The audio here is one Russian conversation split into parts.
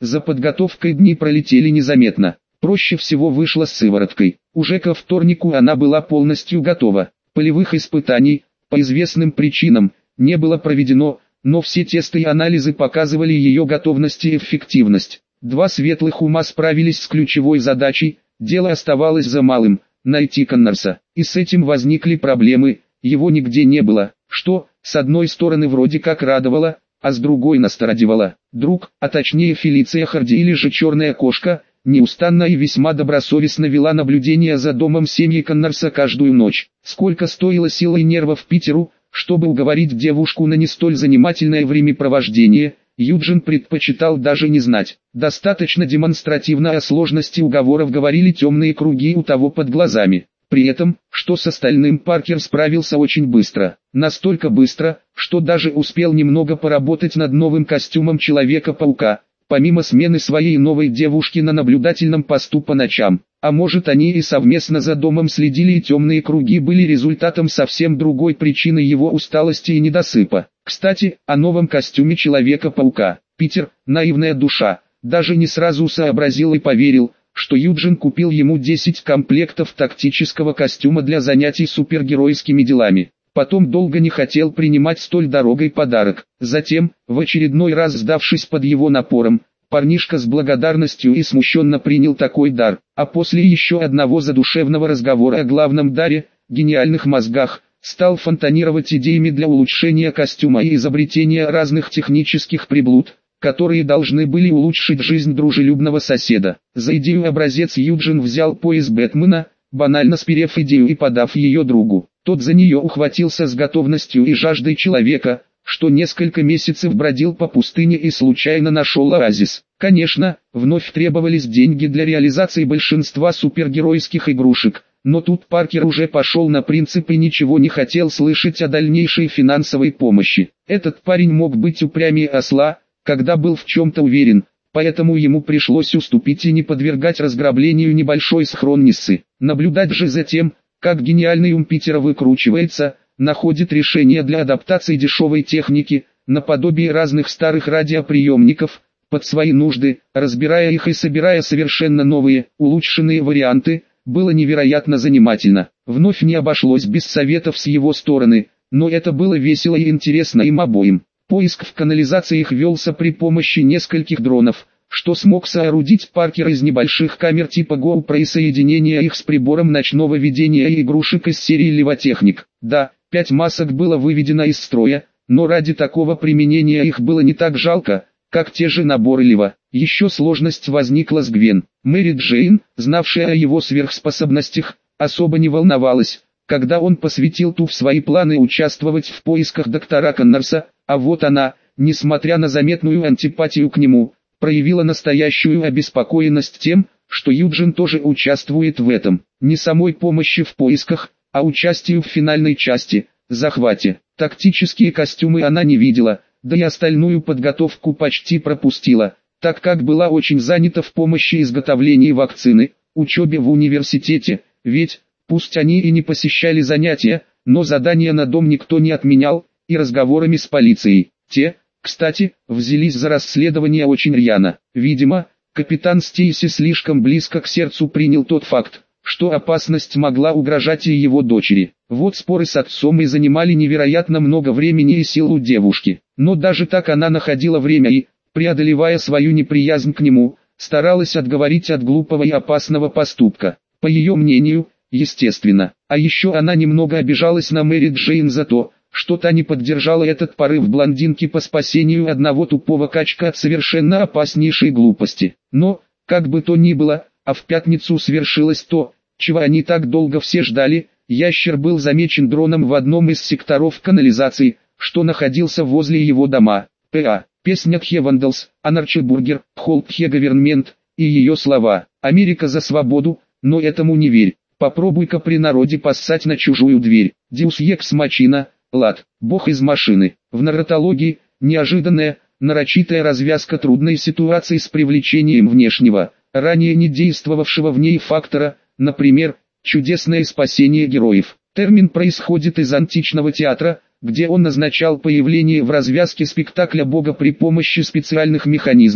За подготовкой дни пролетели незаметно. Проще всего вышло с сывороткой. Уже ко вторнику она была полностью готова. Полевых испытаний, по известным причинам, не было проведено, но все тесты и анализы показывали ее готовность и эффективность. Два светлых ума справились с ключевой задачей, дело оставалось за малым – найти Коннорса. И с этим возникли проблемы, его нигде не было, что, с одной стороны вроде как радовало, а с другой настораживало. Друг, а точнее Фелиция Харди или же Черная Кошка, неустанно и весьма добросовестно вела наблюдение за домом семьи Коннорса каждую ночь. Сколько стоило сил и нервов Питеру, чтобы уговорить девушку на не столь занимательное времяпровождение, Юджин предпочитал даже не знать. Достаточно демонстративно о сложности уговоров говорили темные круги у того под глазами. При этом, что с остальным Паркер справился очень быстро. Настолько быстро, что даже успел немного поработать над новым костюмом Человека-паука, помимо смены своей новой девушки на наблюдательном посту по ночам. А может, они и совместно за домом следили, и темные круги были результатом совсем другой причины его усталости и недосыпа. Кстати, о новом костюме Человека-паука. Питер, наивная душа, даже не сразу сообразил и поверил, что Юджин купил ему 10 комплектов тактического костюма для занятий супергеройскими делами. Потом долго не хотел принимать столь дорогой подарок. Затем, в очередной раз сдавшись под его напором, парнишка с благодарностью и смущенно принял такой дар. А после еще одного задушевного разговора о главном даре, гениальных мозгах, стал фонтанировать идеями для улучшения костюма и изобретения разных технических приблуд, которые должны были улучшить жизнь дружелюбного соседа. За идею образец Юджин взял пояс Бэтмена, банально сперев идею и подав ее другу. Тот за нее ухватился с готовностью и жаждой человека, что несколько месяцев бродил по пустыне и случайно нашел оазис. Конечно, вновь требовались деньги для реализации большинства супергеройских игрушек, но тут Паркер уже пошел на принцип и ничего не хотел слышать о дальнейшей финансовой помощи. Этот парень мог быть упрямее осла, когда был в чем-то уверен, поэтому ему пришлось уступить и не подвергать разграблению небольшой схрон Ниссы. Наблюдать же за тем, как гениальный ум Питера выкручивается, находит решение для адаптации дешевой техники, наподобие разных старых радиоприемников, под свои нужды, разбирая их и собирая совершенно новые, улучшенные варианты, было невероятно занимательно. Вновь не обошлось без советов с его стороны, но это было весело и интересно им обоим. Поиск в канализациях велся при помощи нескольких дронов, что смог соорудить Паркер из небольших камер типа GoPro и соединения их с прибором ночного видения и игрушек из серии Левотехник. Да, 5 масок было выведено из строя, но ради такого применения их было не так жалко, как те же наборы Лева. Еще сложность возникла с Гвен. Мэри Джейн, знавшая о его сверхспособностях, особо не волновалась, когда он посвятил ту в свои планы участвовать в поисках доктора Коннорса, а вот она, несмотря на заметную антипатию к нему, проявила настоящую обеспокоенность тем, что Юджин тоже участвует в этом. Не самой помощи в поисках, а участию в финальной части, захвате. Тактические костюмы она не видела, да и остальную подготовку почти пропустила, так как была очень занята в помощи изготовлении вакцины, учебе в университете, ведь, пусть они и не посещали занятия, но задания на дом никто не отменял, и разговорами с полицией. Те, кстати, взялись за расследование очень рьяно. Видимо, капитан Стейси слишком близко к сердцу принял тот факт, что опасность могла угрожать и его дочери. Вот споры с отцом и занимали невероятно много времени и сил у девушки. Но даже так она находила время и, преодолевая свою неприязнь к нему, старалась отговорить от глупого и опасного поступка. По ее мнению, естественно. А еще она немного обижалась на Мэри Джейн за то, что та не поддержала этот порыв блондинки по спасению одного тупого качка от совершенно опаснейшей глупости. Но, как бы то ни было, а в пятницу свершилось то, чего они так долго все ждали. Ящер был замечен дроном в одном из секторов канализации, что находился возле его дома. П.А. Песня Тхе Вандалс, Анарчи Бургер, Холп Тхе Говернмент, и ее слова «Америка за свободу, но этому не верь, попробуй-ка при народе поссать на чужую дверь, Диус Екс Мачина». Лад, бог из машины. В нарратологии, неожиданная, нарочитая развязка трудной ситуации с привлечением внешнего, ранее не действовавшего в ней фактора, например, чудесное спасение героев. Термин происходит из античного театра, где он означал появление в развязке спектакля бога при помощи специальных механизмов,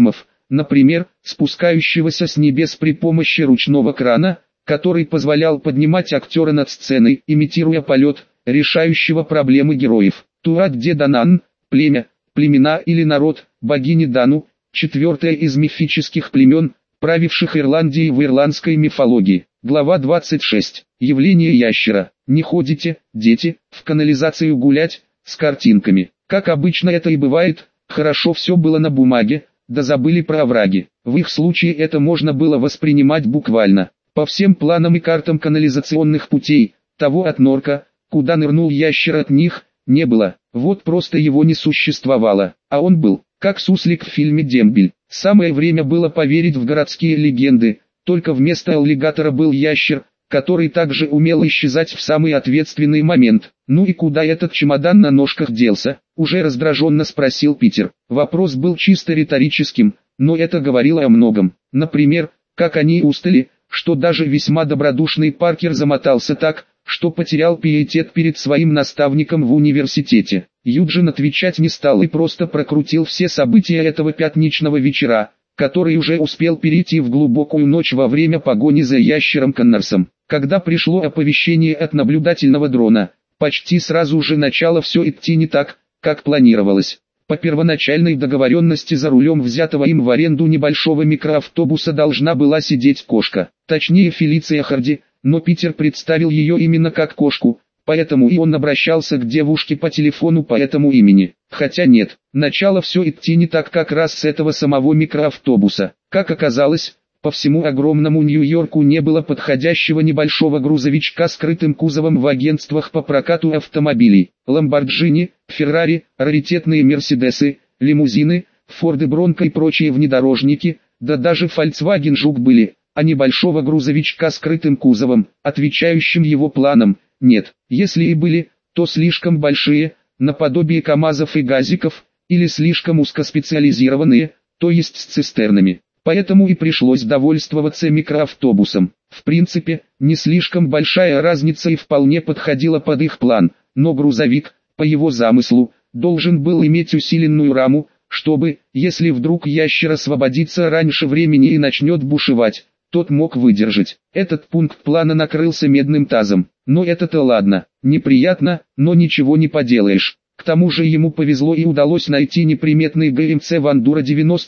например, спускающегося с небес при помощи ручного крана, который позволял поднимать актера над сценой, имитируя полет, решающего проблемы героев. Туат-де-Данан, племя, племена или народ, богини Дану, четвертое из мифических племен, правивших Ирландией в ирландской мифологии. Глава 26. Явление ящера. Не ходите, дети, в канализацию гулять, с картинками. Как обычно это и бывает, хорошо все было на бумаге, да забыли про овраги. В их случае это можно было воспринимать буквально. По всем планам и картам канализационных путей, того от норка, куда нырнул ящер, от них не было. Вот просто его не существовало, а он был, как суслик в фильме «Дембель». Самое время было поверить в городские легенды, только вместо аллигатора был ящер, который также умел исчезать в самый ответственный момент. «Ну и куда этот чемодан на ножках делся?» – уже раздраженно спросил Питер. Вопрос был чисто риторическим, но это говорило о многом. Например, как они устали, что даже весьма добродушный Паркер замотался так, что потерял пиетет перед своим наставником в университете. Юджин отвечать не стал и просто прокрутил все события этого пятничного вечера, который уже успел перейти в глубокую ночь во время погони за ящером Коннорсом. Когда пришло оповещение от наблюдательного дрона, почти сразу же начало все идти не так, как планировалось. По первоначальной договоренности за рулем взятого им в аренду небольшого микроавтобуса должна была сидеть кошка, точнее Фелиция Харди, но Питер представил ее именно как кошку, поэтому и он обращался к девушке по телефону по этому имени. Хотя нет, начало все идти не так как раз с этого самого микроавтобуса. Как оказалось, по всему огромному Нью-Йорку не было подходящего небольшого грузовичка с скрытым кузовом в агентствах по прокату автомобилей. Ламборджини, Феррари, раритетные Мерседесы, лимузины, Форды Бронко и прочие внедорожники, да даже Volkswagen Жук были, а небольшого грузовичка с скрытым кузовом, отвечающим его планам, нет. Если и были, то слишком большие, наподобие КАМАЗов и газиков, или слишком узкоспециализированные, то есть с цистернами. Поэтому и пришлось довольствоваться микроавтобусом. В принципе, не слишком большая разница и вполне подходила под их план, но грузовик, по его замыслу, должен был иметь усиленную раму, чтобы, если вдруг ящер освободится раньше времени и начнет бушевать, тот мог выдержать. Этот пункт плана накрылся медным тазом. Но это-то ладно, неприятно, но ничего не поделаешь. К тому же ему повезло и удалось найти неприметный ГМЦ Вандура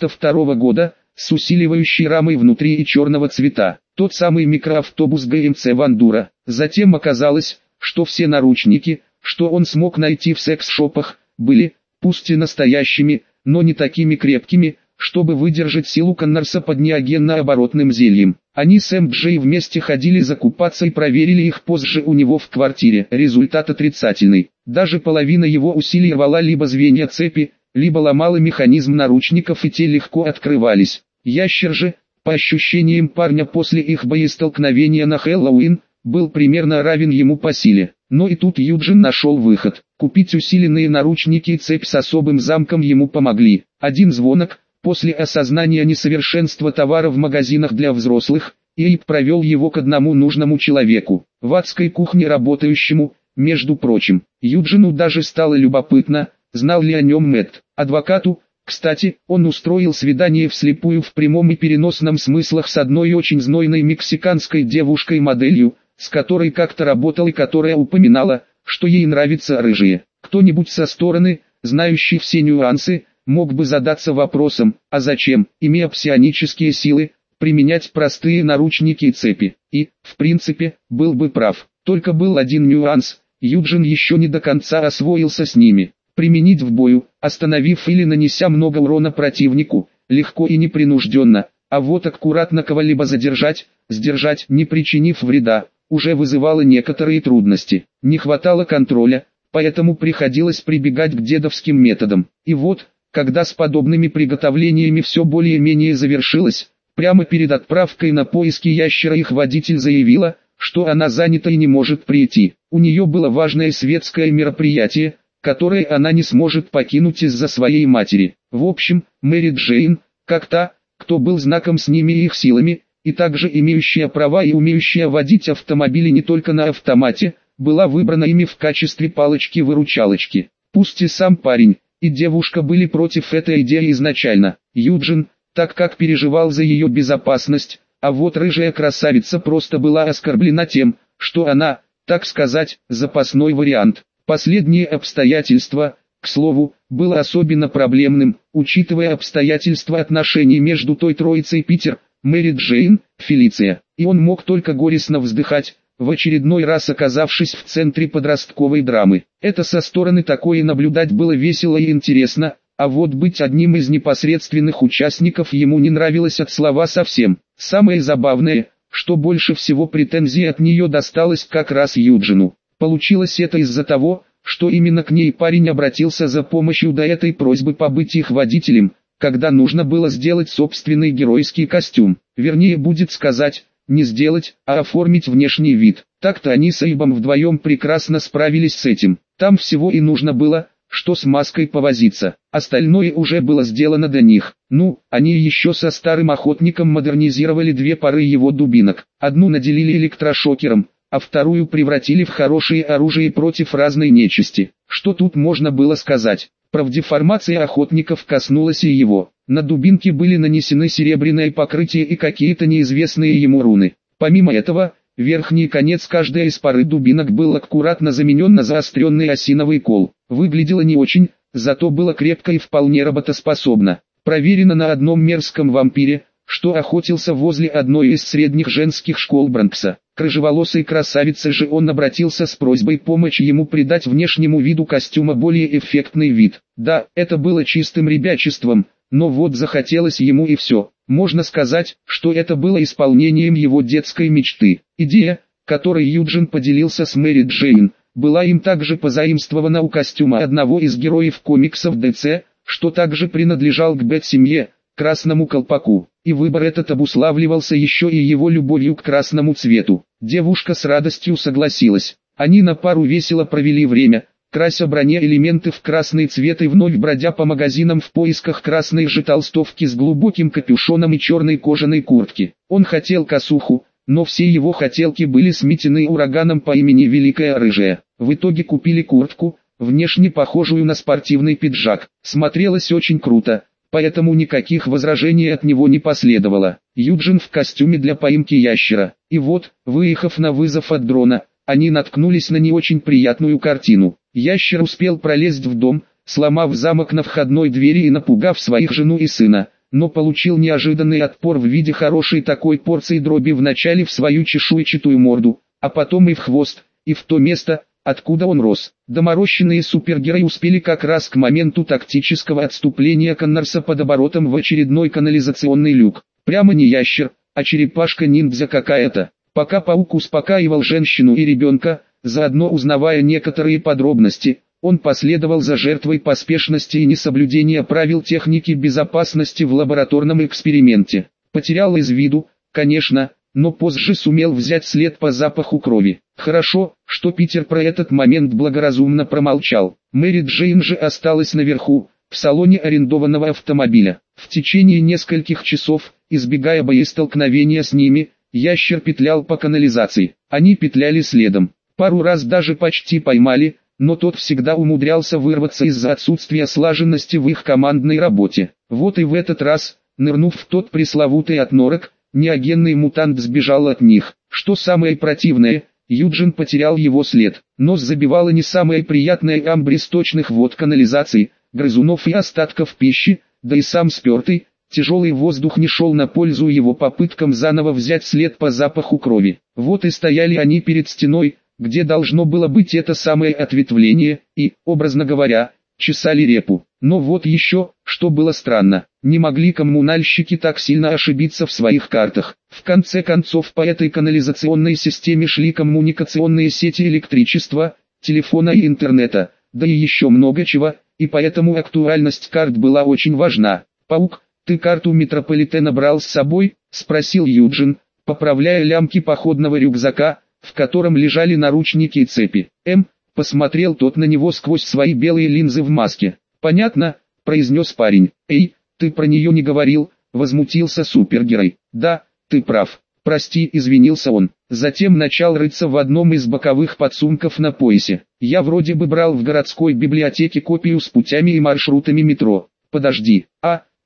92 года, с усиливающей рамой внутри и черного цвета. Тот самый микроавтобус ГМЦ Вандура. Затем оказалось, что все наручники, что он смог найти в секс-шопах, были, пусть и настоящими, но не такими крепкими, чтобы выдержать силу Коннорса под неогенно-оборотным зельем. Они с МД вместе ходили закупаться и проверили их позже у него в квартире. Результат отрицательный. Даже половина его усилий рвала либо звенья цепи, либо ломала механизм наручников, и те легко открывались. Ящер же, по ощущениям парня после их боестолкновения на Хэллоуин, был примерно равен ему по силе. Но и тут Юджин нашел выход. Купить усиленные наручники и цепь с особым замком ему помогли. Один звонок. После осознания несовершенства товара в магазинах для взрослых, Эйб провел его к одному нужному человеку, в адской кухне работающему, между прочим. Юджину даже стало любопытно, знал ли о нем Мэтт. Адвокату, кстати, он устроил свидание вслепую в прямом и переносном смыслах с одной очень знойной мексиканской девушкой-моделью, с которой как-то работал и которая упоминала, что ей нравятся рыжие. Кто-нибудь со стороны, знающий все нюансы, мог бы задаться вопросом, а зачем, имея псионические силы, применять простые наручники и цепи, и, в принципе, был бы прав. Только был один нюанс, Юджин еще не до конца освоился с ними. Применить в бою, остановив или нанеся много урона противнику, легко и непринужденно, а вот аккуратно кого-либо задержать, сдержать, не причинив вреда, уже вызывало некоторые трудности. Не хватало контроля, поэтому приходилось прибегать к дедовским методам. И вот, когда с подобными приготовлениями все более-менее завершилось, прямо перед отправкой на поиски ящера их водитель заявила, что она занята и не может прийти. У нее было важное светское мероприятие, которое она не сможет покинуть из-за своей матери. В общем, Мэри Джейн, как та, кто был знаком с ними и их силами, и также имеющая права и умеющая водить автомобили не только на автомате, была выбрана ими в качестве палочки-выручалочки. Пусть и сам парень, и девушка были против этой идеи изначально. Юджин, так как переживал за ее безопасность, а вот рыжая красавица просто была оскорблена тем, что она, так сказать, запасной вариант. Последнее обстоятельство, к слову, было особенно проблемным, учитывая обстоятельства отношений между той троицей Питер, Мэри Джейн, Фелиция, и он мог только горестно вздыхать, в очередной раз оказавшись в центре подростковой драмы. Это со стороны такое наблюдать было весело и интересно, а вот быть одним из непосредственных участников ему не нравилось от слова совсем. Самое забавное, что больше всего претензий от нее досталось как раз Юджину. Получилось это из-за того, что именно к ней парень обратился за помощью до этой просьбы побыть их водителем, когда нужно было сделать собственный геройский костюм. Вернее будет сказать, не сделать, а оформить внешний вид. Так-то они с Эйбом вдвоем прекрасно справились с этим. Там всего и нужно было, что с маской повозиться. Остальное уже было сделано до них. Ну, они еще со старым охотником модернизировали две пары его дубинок. Одну наделили электрошокером, а вторую превратили в хорошее оружие против разной нечисти. Что тут можно было сказать? Правдеформация охотников коснулась и его. На дубинке были нанесены серебряное покрытие и какие-то неизвестные ему руны. Помимо этого, верхний конец каждой из пары дубинок был аккуратно заменен на заостренный осиновый кол. Выглядело не очень, зато было крепко и вполне работоспособно. Проверено на одном мерзком вампире, что охотился возле одной из средних женских школ Бронкса. К рыжеволосой красавице же он обратился с просьбой помочь ему придать внешнему виду костюма более эффектный вид. Да, это было чистым ребячеством, но вот захотелось ему и все. Можно сказать, что это было исполнением его детской мечты. Идея, которой Юджин поделился с Мэри Джейн, была им также позаимствована у костюма одного из героев комиксов DC, что также принадлежал к Бэт-семье, красному колпаку. И выбор этот обуславливался еще и его любовью к красному цвету. Девушка с радостью согласилась. Они на пару весело провели время, крася бронеэлементы в красный цвет и вновь бродя по магазинам в поисках красной же толстовки с глубоким капюшоном и черной кожаной куртки. Он хотел косуху, но все его хотелки были сметены ураганом по имени Великая Рыжая. В итоге купили куртку, внешне похожую на спортивный пиджак. Смотрелось очень круто, поэтому никаких возражений от него не последовало. Юджин в костюме для поимки ящера. И вот, выехав на вызов от дрона, они наткнулись на не очень приятную картину. Ящер успел пролезть в дом, сломав замок на входной двери и напугав своих жену и сына, но получил неожиданный отпор в виде хорошей такой порции дроби вначале в свою чешуйчатую морду, а потом и в хвост, и в то место, откуда он рос. Доморощенные супергерои успели как раз к моменту тактического отступления Коннорса под оборотом в очередной канализационный люк. Прямо не ящер, а черепашка-ниндзя какая-то. Пока паук успокаивал женщину и ребенка, заодно узнавая некоторые подробности, он последовал за жертвой поспешности и несоблюдения правил техники безопасности в лабораторном эксперименте. Потерял из виду, конечно, но позже сумел взять след по запаху крови. Хорошо, что Питер про этот момент благоразумно промолчал. Мэри Джейн же осталась наверху, в салоне арендованного автомобиля. В течение нескольких часов, избегая боестолкновения с ними, ящер петлял по канализации. Они петляли следом. Пару раз даже почти поймали, но тот всегда умудрялся вырваться из-за отсутствия слаженности в их командной работе. Вот и в этот раз, нырнув в тот пресловутый отнорок, неогенный мутант сбежал от них. Что самое противное, Юджин потерял его след. Нос забивала не самая приятная амбре сточных вод канализации, грызунов и остатков пищи, да и сам спертый, тяжелый воздух не шел на пользу его попыткам заново взять след по запаху крови. Вот и стояли они перед стеной, где должно было быть это самое ответвление, и, образно говоря, чесали репу. Но вот еще, что было странно, не могли коммунальщики так сильно ошибиться в своих картах. В конце концов по этой канализационной системе шли коммуникационные сети электричества, телефона и интернета, да и еще много чего, и поэтому актуальность карт была очень важна. «Паук, ты карту метрополитена брал с собой?» – спросил Юджин, поправляя лямки походного рюкзака, в котором лежали наручники и цепи. Посмотрел тот на него сквозь свои белые линзы в маске. «Понятно», — произнес парень. «Эй, ты про нее не говорил», — возмутился супергерой. «Да, ты прав. Прости», — извинился он. Затем начал рыться в одном из боковых подсумков на поясе. «Я вроде бы брал в городской библиотеке копию с путями и маршрутами метро. Подожди,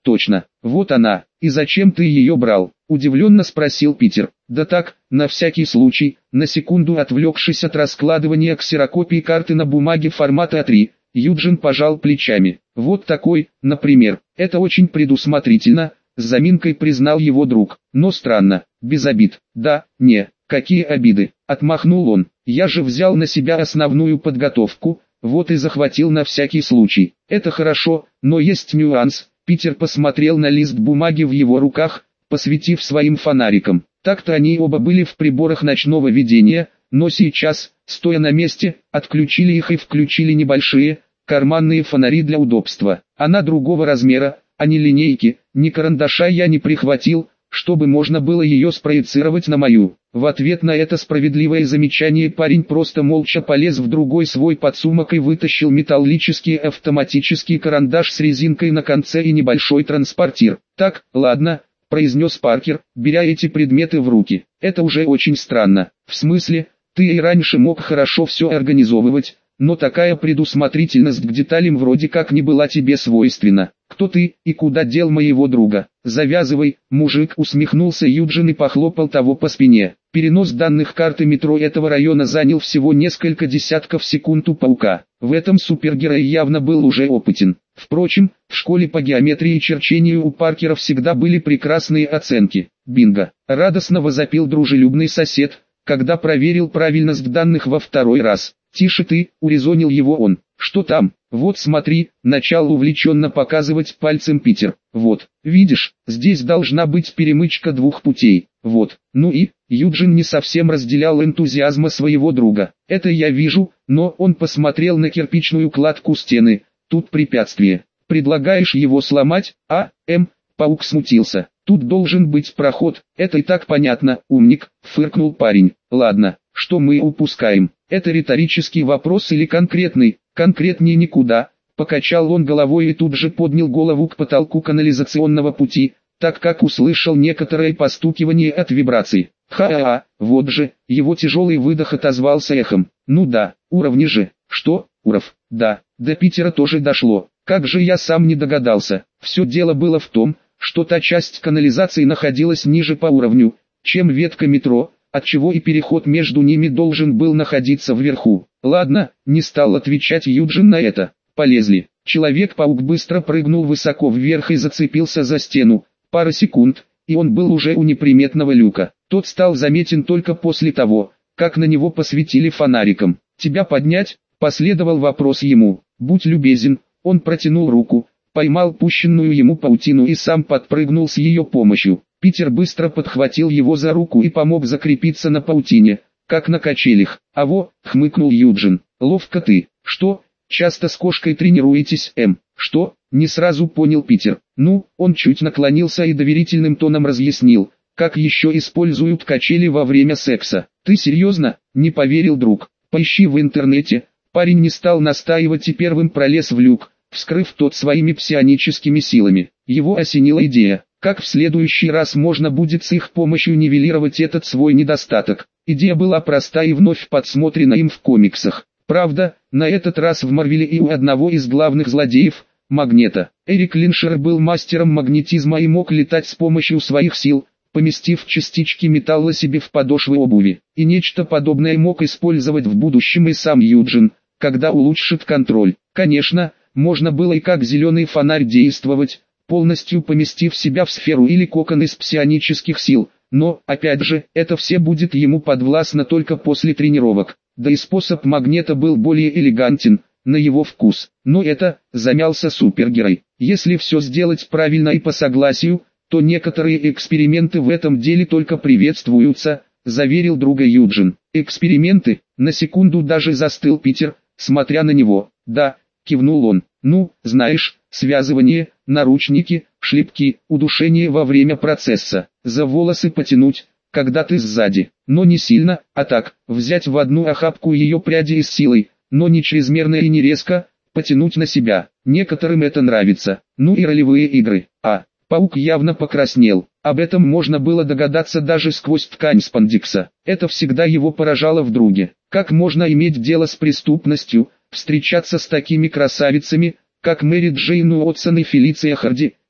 точно, вот она, и зачем ты ее брал? Удивленно спросил Питер. Да так, на всякий случай, на секунду отвлекшись от раскладывания ксерокопий карты на бумаге формата А3, Юджин пожал плечами. Вот такой, например, это очень предусмотрительно, с заминкой признал его друг. Но странно, без обид. Да, не, какие обиды, отмахнул он. Я же взял на себя основную подготовку, вот и захватил на всякий случай. Это хорошо, но есть нюанс. Питер посмотрел на лист бумаги в его руках, посветив своим фонариком. Так-то они оба были в приборах ночного видения, но сейчас, стоя на месте, отключили их и включили небольшие, карманные фонари для удобства. Она другого размера, а ни линейки, ни карандаша я не прихватил, чтобы можно было ее спроецировать на мою. В ответ на это справедливое замечание парень просто молча полез в другой свой подсумок и вытащил металлический автоматический карандаш с резинкой на конце и небольшой транспортир. «Так, ладно», — произнес Паркер, беря эти предметы в руки. «Это уже очень странно. В смысле, ты и раньше мог хорошо все организовывать, но такая предусмотрительность к деталям вроде как не была тебе свойственна. Кто ты и куда дел моего друга? Завязывай, мужик», усмехнулся Юджин и похлопал того по спине. Перенос данных карты метро этого района занял всего несколько десятков секунд у Паука. В этом супергерой явно был уже опытен. Впрочем, в школе по геометрии и черчению у Паркера всегда были прекрасные оценки. «Бинго!» — радостно возопил дружелюбный сосед, когда проверил правильность данных во второй раз. «Тише ты», — урезонил его он. «Что там? Вот смотри», — начал увлеченно показывать пальцем Питер. «Вот, видишь, здесь должна быть перемычка двух путей. Вот, ну и...» Юджин не совсем разделял энтузиазма своего друга. «Это я вижу, но...» Он посмотрел на кирпичную кладку стены. «Тут препятствие. Предлагаешь его сломать, а, Паук смутился. «Тут должен быть проход, это и так понятно, умник», — фыркнул парень. «Ладно, что мы упускаем? Это риторический вопрос или конкретный?» «Конкретнее никуда», — покачал он головой и тут же поднял голову к потолку канализационного пути, так как услышал некоторое постукивание от вибраций. «Ха-ха-ха, вот же», — его тяжелый выдох отозвался эхом. «Ну да, уровни же». «Что, Уров?» «Да, до Питера тоже дошло. Как же я сам не догадался. Все дело было в том, что та часть канализации находилась ниже по уровню, чем ветка метро, отчего и переход между ними должен был находиться вверху. Ладно, не стал отвечать Юджин на это. Полезли. Человек-паук быстро прыгнул высоко вверх и зацепился за стену. Пара секунд, и он был уже у неприметного люка. Тот стал заметен только после того, как на него посветили фонариком. «Тебя поднять?» — последовал вопрос ему. «Будь любезен». Он протянул руку, поймал пущенную ему паутину и сам подпрыгнул с ее помощью. Питер быстро подхватил его за руку и помог закрепиться на паутине, как на качелях. «Аво», — хмыкнул Юджин, — «ловко ты». «Что, часто с кошкой тренируетесь, «Что?» — не сразу понял Питер. «Ну», — он чуть наклонился и доверительным тоном разъяснил, как еще используют качели во время секса. «Ты серьезно?» — не поверил друг. «Поищи в интернете». Парень не стал настаивать и первым пролез в люк, вскрыв тот своими псионическими силами. Его осенила идея, как в следующий раз можно будет с их помощью нивелировать этот свой недостаток. Идея была проста и вновь подсмотрена им в комиксах. Правда, на этот раз в Марвеле и у одного из главных злодеев, Магнета. Эрик Линшер был мастером магнетизма и мог летать с помощью своих сил, поместив частички металла себе в подошвы обуви. И нечто подобное мог использовать в будущем и сам Юджин, когда улучшит контроль. Конечно, можно было и как зеленый фонарь действовать, полностью поместив себя в сферу или кокон из псионических сил, но, опять же, это все будет ему подвластно только после тренировок. Да и способ Магнета был более элегантен, на его вкус. Но это, замялся супергерой. Если все сделать правильно и по согласию, то некоторые эксперименты в этом деле только приветствуются, заверил друга Юджин. «Эксперименты?» — на секунду даже застыл Питер, смотря на него. «Да», — кивнул он. «Ну, знаешь, связывание, наручники, шлепки, удушение во время процесса, за волосы потянуть, когда ты сзади, но не сильно, а так, взять в одну охапку ее пряди и с силой, но не чрезмерно и не резко, потянуть на себя. Некоторым это нравится. Ну и ролевые игры». Паук явно покраснел. Об этом можно было догадаться даже сквозь ткань спандекса. Это всегда его поражало в друге. Как можно иметь дело с преступностью, встречаться с такими красавицами, как Мэри Джейн Уотсон и Фелиция Харди,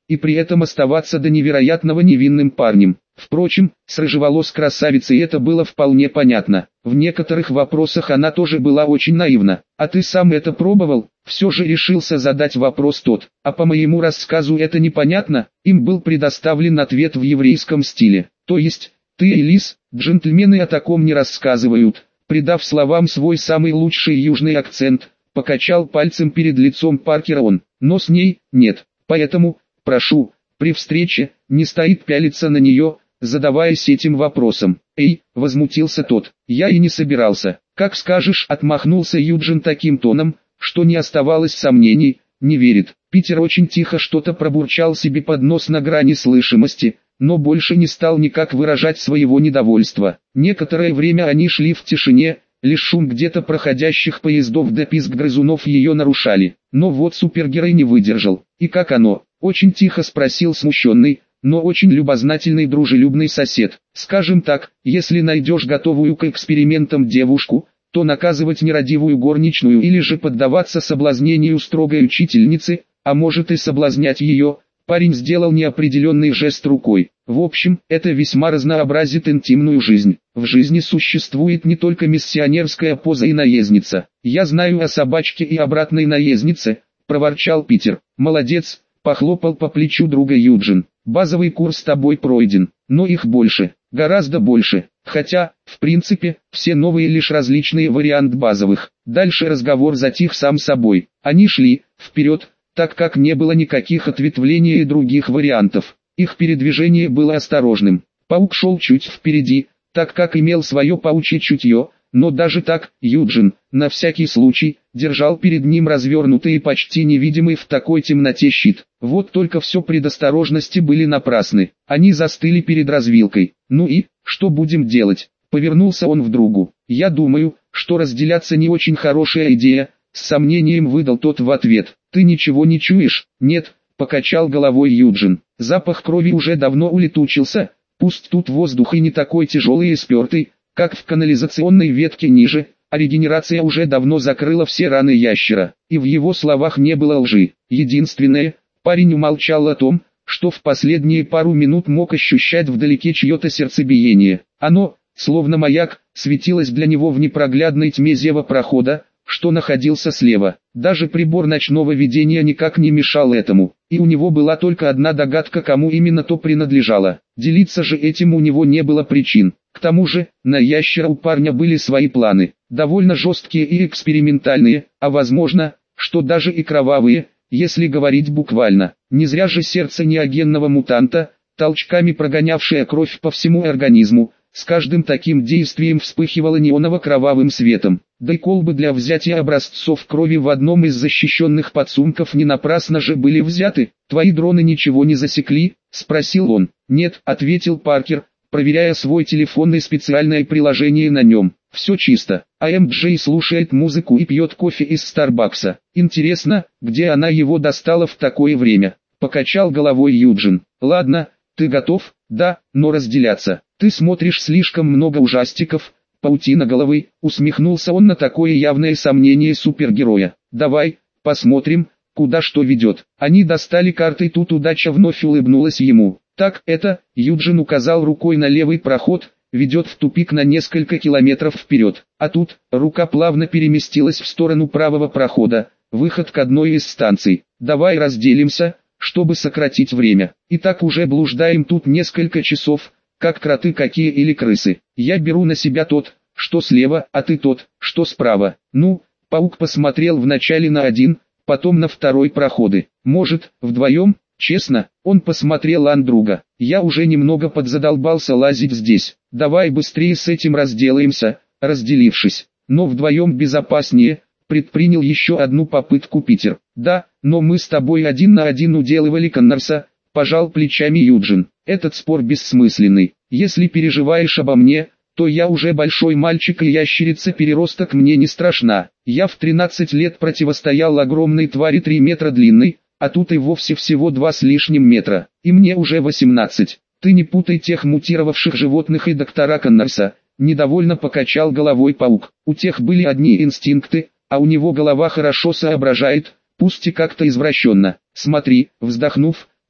и при этом оставаться до невероятного невинным парнем. Впрочем, с рыжеволос красавицей это было вполне понятно. В некоторых вопросах она тоже была очень наивна. «А ты сам это пробовал?» Все же решился задать вопрос тот. «А по моему рассказу это непонятно?» Им был предоставлен ответ в еврейском стиле. «То есть, ты и Лис, джентльмены о таком не рассказывают». Придав словам свой самый лучший южный акцент, покачал пальцем перед лицом Паркера он. «Но с ней, нет. Поэтому, прошу, при встрече, не стоит пялиться на нее, задаваясь этим вопросом». «Эй», — возмутился тот, — «я и не собирался». «Как скажешь», — отмахнулся Юджин таким тоном, что не оставалось сомнений, не верит. Питер очень тихо что-то пробурчал себе под нос на грани слышимости, но больше не стал никак выражать своего недовольства. Некоторое время они шли в тишине, лишь шум где-то проходящих поездов да писк грызунов ее нарушали. Но вот супергерой не выдержал. «И как оно?» — очень тихо спросил смущенный, но очень любознательный дружелюбный сосед. «Скажем так, если найдешь готовую к экспериментам девушку, то наказывать нерадивую горничную или же поддаваться соблазнению строгой учительницы, а может и соблазнять ее». Парень сделал неопределенный жест рукой. «В общем, это весьма разнообразит интимную жизнь. В жизни существует не только миссионерская поза и наездница. Я знаю о собачке и обратной наезднице», — проворчал Питер. «Молодец», — похлопал по плечу друга Юджин. «Базовый курс тобой пройден, но их больше, гораздо больше. Хотя, в принципе, все новые лишь различные варианты базовых». Дальше разговор затих сам собой. Они шли вперед, так как не было никаких ответвлений и других вариантов. Их передвижение было осторожным. Паук шел чуть впереди, так как имел свое паучье чутье, но даже так, Юджин, на всякий случай, держал перед ним развернутый и почти невидимый в такой темноте щит. Вот только все предосторожности были напрасны. Они застыли перед развилкой. «Ну и, что будем делать?» Повернулся он в другу. «Я думаю, что разделяться не очень хорошая идея», — с сомнением выдал тот в ответ. «Ты ничего не чуешь?» «Нет», — покачал головой Юджин. «Запах крови уже давно улетучился, пусть тут воздух и не такой тяжелый и спертый, как в канализационной ветке ниже, а регенерация уже давно закрыла все раны ящера». И в его словах не было лжи. Единственное, парень умолчал о том, что в последние пару минут мог ощущать вдалеке чье-то сердцебиение. Оно, словно маяк, светилось для него в непроглядной тьме зева прохода, что находился слева. Даже прибор ночного видения никак не мешал этому, и у него была только одна догадка, кому именно то принадлежало. Делиться же этим у него не было причин. К тому же, на ящера у парня были свои планы, довольно жесткие и экспериментальные, а возможно, что даже и кровавые, если говорить буквально. Не зря же сердце неогенного мутанта, толчками прогонявшее кровь по всему организму, с каждым таким действием вспыхивало неоново-кровавым светом. Да и колбы для взятия образцов крови в одном из защищенных подсумков не напрасно же были взяты. «Твои дроны ничего не засекли?» — спросил он. «Нет», — ответил Паркер, проверяя свой телефон и специальное приложение на нем. «Все чисто. А МД слушает музыку и пьет кофе из Старбакса. Интересно, где она его достала в такое время?» — покачал головой Юджин. «Ладно, ты готов?» «Да, но разделяться. Ты смотришь слишком много ужастиков». «Паутина головы», — усмехнулся он на такое явное сомнение супергероя. «Давай, посмотрим, куда что ведет». Они достали карты, тут удача вновь улыбнулась ему. «Так, это», — Юджин указал рукой на левый проход, «ведет в тупик на несколько километров вперед». А тут, рука плавно переместилась в сторону правого прохода, выход к одной из станций. «Давай разделимся, чтобы сократить время. И так уже блуждаем тут несколько часов, как кроты какие или крысы. Я беру на себя тот, что слева, а ты тот, что справа». «Ну», — паук посмотрел вначале на один, потом на второй проходы. «Может, вдвоем?» «Честно», — он посмотрел на друга. «Я уже немного подзадолбался лазить здесь. Давай быстрее с этим разделаемся, разделившись. Но вдвоем безопаснее», — предпринял еще одну попытку Питер. «Да, но мы с тобой один на один уделывали Коннорса», — пожал плечами Юджин. «Этот спор бессмысленный. Если переживаешь обо мне, то я уже большой мальчик, и ящерица-переросток мне не страшна. Я в 13 лет противостоял огромной твари 3 метра длинной, а тут и вовсе всего 2 с лишним метра, и мне уже 18. Ты не путай тех мутировавших животных и доктора Коннорса», — недовольно покачал головой паук. «У тех были одни инстинкты, а у него голова хорошо соображает, пусть и как-то извращенно. Смотри», — вздохнув,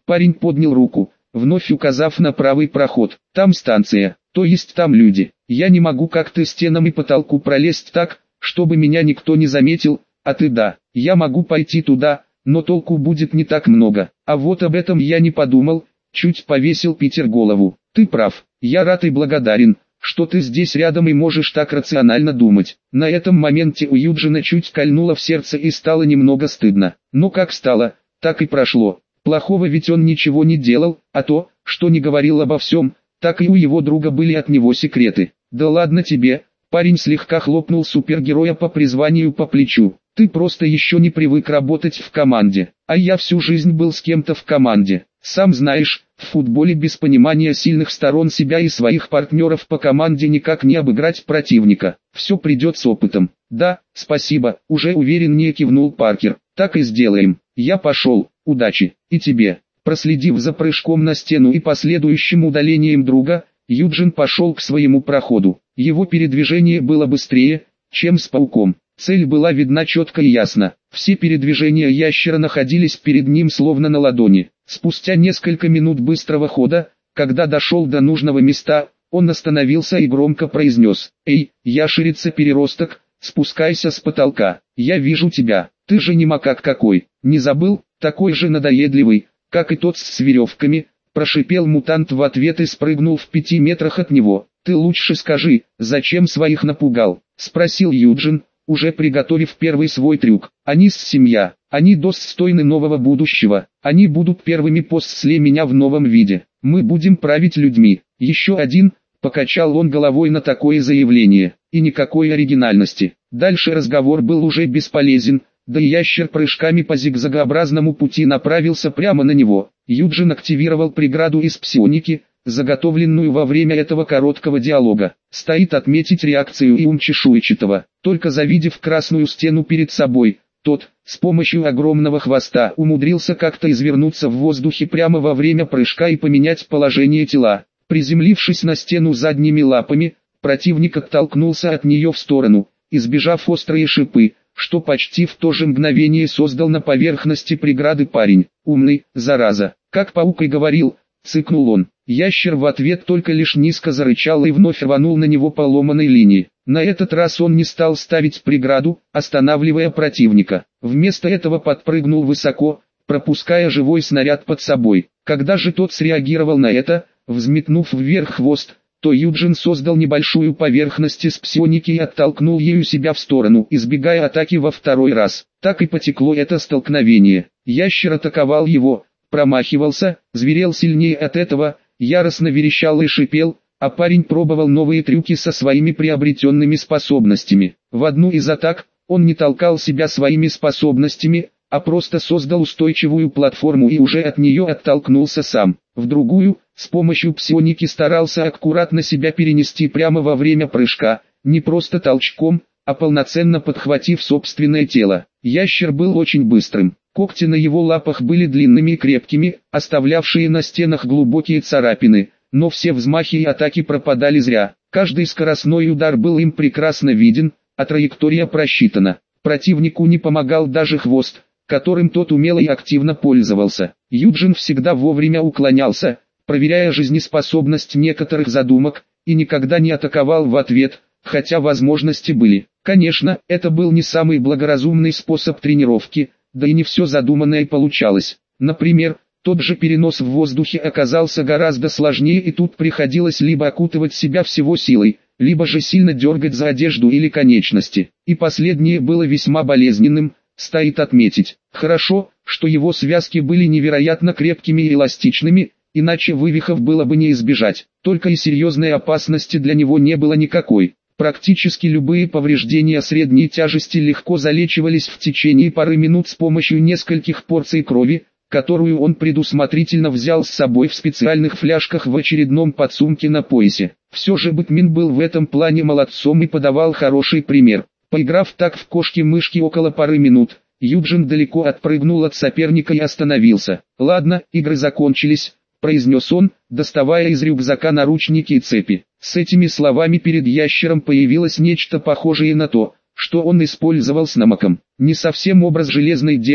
Парень поднял руку, вновь указав на правый проход. Там станция, то есть там люди. Я не могу как-то стенам и потолку пролезть так, чтобы меня никто не заметил, а ты да. Я могу пойти туда, но толку будет не так много. А вот об этом я не подумал, чуть повесил Питер голову. Ты прав, я рад и благодарен, что ты здесь рядом и можешь так рационально думать. На этом моменте у Юджина чуть кольнуло в сердце и стало немного стыдно. Но как стало, так и прошло. Плохого ведь он ничего не делал, а то, что не говорил обо всем, так и у его друга были от него секреты. Да ладно тебе, парень слегка хлопнул супергероя по призванию по плечу. Ты просто еще не привык работать в команде, а я всю жизнь был с кем-то в команде. Сам знаешь, в футболе без понимания сильных сторон себя и своих партнеров по команде никак не обыграть противника. Все придет с опытом. Да, спасибо, уже увереннее кивнул Паркер. Так и сделаем. Я пошел, удачи, и тебе. Проследив за прыжком на стену и последующим удалением друга, Юджин пошел к своему проходу. Его передвижение было быстрее, чем с пауком. Цель была видна четко и ясно. Все передвижения ящера находились перед ним словно на ладони. Спустя несколько минут быстрого хода, когда дошел до нужного места, он остановился и громко произнес: «Эй, ящерица-переросток, спускайся с потолка, я вижу тебя, ты же не макак какой, не забыл, такой же надоедливый, как и тот с веревками», прошипел мутант в ответ и спрыгнул в 5 метрах от него. «Ты лучше скажи, зачем своих напугал?» — спросил Юджин, уже приготовив первый свой трюк. «Они с семья, они достойны нового будущего, они будут первыми после меня в новом виде, мы будем править людьми». Еще один, покачал он головой на такое заявление, и никакой оригинальности. Дальше разговор был уже бесполезен, да и ящер прыжками по зигзагообразному пути направился прямо на него. Юджин активировал преграду из псионики, заготовленную во время этого короткого диалога. Стоит отметить реакцию и ум чешуйчатого. Только завидев красную стену перед собой, тот, с помощью огромного хвоста, умудрился как-то извернуться в воздухе прямо во время прыжка и поменять положение тела. Приземлившись на стену задними лапами, противник оттолкнулся от нее в сторону, избежав острые шипы, что почти в то же мгновение создал на поверхности преграды парень. «Умный, зараза!» Как паук и говорил, цыкнул он. Ящер в ответ только лишь низко зарычал и вновь рванул на него по ломаной линии. На этот раз он не стал ставить преграду, останавливая противника. Вместо этого подпрыгнул высоко, пропуская живой снаряд под собой. Когда же тот среагировал на это, взметнув вверх хвост, то Юджин создал небольшую поверхность из псионики и оттолкнул ею себя в сторону, избегая атаки во второй раз. Так и потекло это столкновение. Ящер атаковал его, промахивался, зверел сильнее от этого, яростно верещал и шипел, а парень пробовал новые трюки со своими приобретенными способностями. В одну из атак, он не толкал себя своими способностями, а просто создал устойчивую платформу и уже от нее оттолкнулся сам. В другую, с помощью псионики старался аккуратно себя перенести прямо во время прыжка, не просто толчком, а полноценно подхватив собственное тело. Ящер был очень быстрым. Когти на его лапах были длинными и крепкими, оставлявшие на стенах глубокие царапины, но все взмахи и атаки пропадали зря. Каждый скоростной удар был им прекрасно виден, а траектория просчитана. Противнику не помогал даже хвост, которым тот умело и активно пользовался. Юджин всегда вовремя уклонялся, проверяя жизнеспособность некоторых задумок, и никогда не атаковал в ответ, хотя возможности были. Конечно, это был не самый благоразумный способ тренировки, да и не все задуманное получалось. Например, тот же перенос в воздухе оказался гораздо сложнее, и тут приходилось либо окутывать себя всего силой, либо же сильно дергать за одежду или конечности. И последнее было весьма болезненным, стоит отметить. Хорошо, что его связки были невероятно крепкими и эластичными, иначе вывихов было бы не избежать. Только и серьезной опасности для него не было никакой. Практически любые повреждения средней тяжести легко залечивались в течение пары минут с помощью нескольких порций крови, которую он предусмотрительно взял с собой в специальных фляжках в очередном подсумке на поясе. Все же Бэтмен был в этом плане молодцом и подавал хороший пример. Поиграв так в кошки-мышки около пары минут, Юджин далеко отпрыгнул от соперника и остановился. «Ладно, игры закончились», — произнес он, доставая из рюкзака наручники и цепи. С этими словами перед ящером появилось нечто похожее на то, что он использовал с Намоком. Не совсем образ Железной Девы,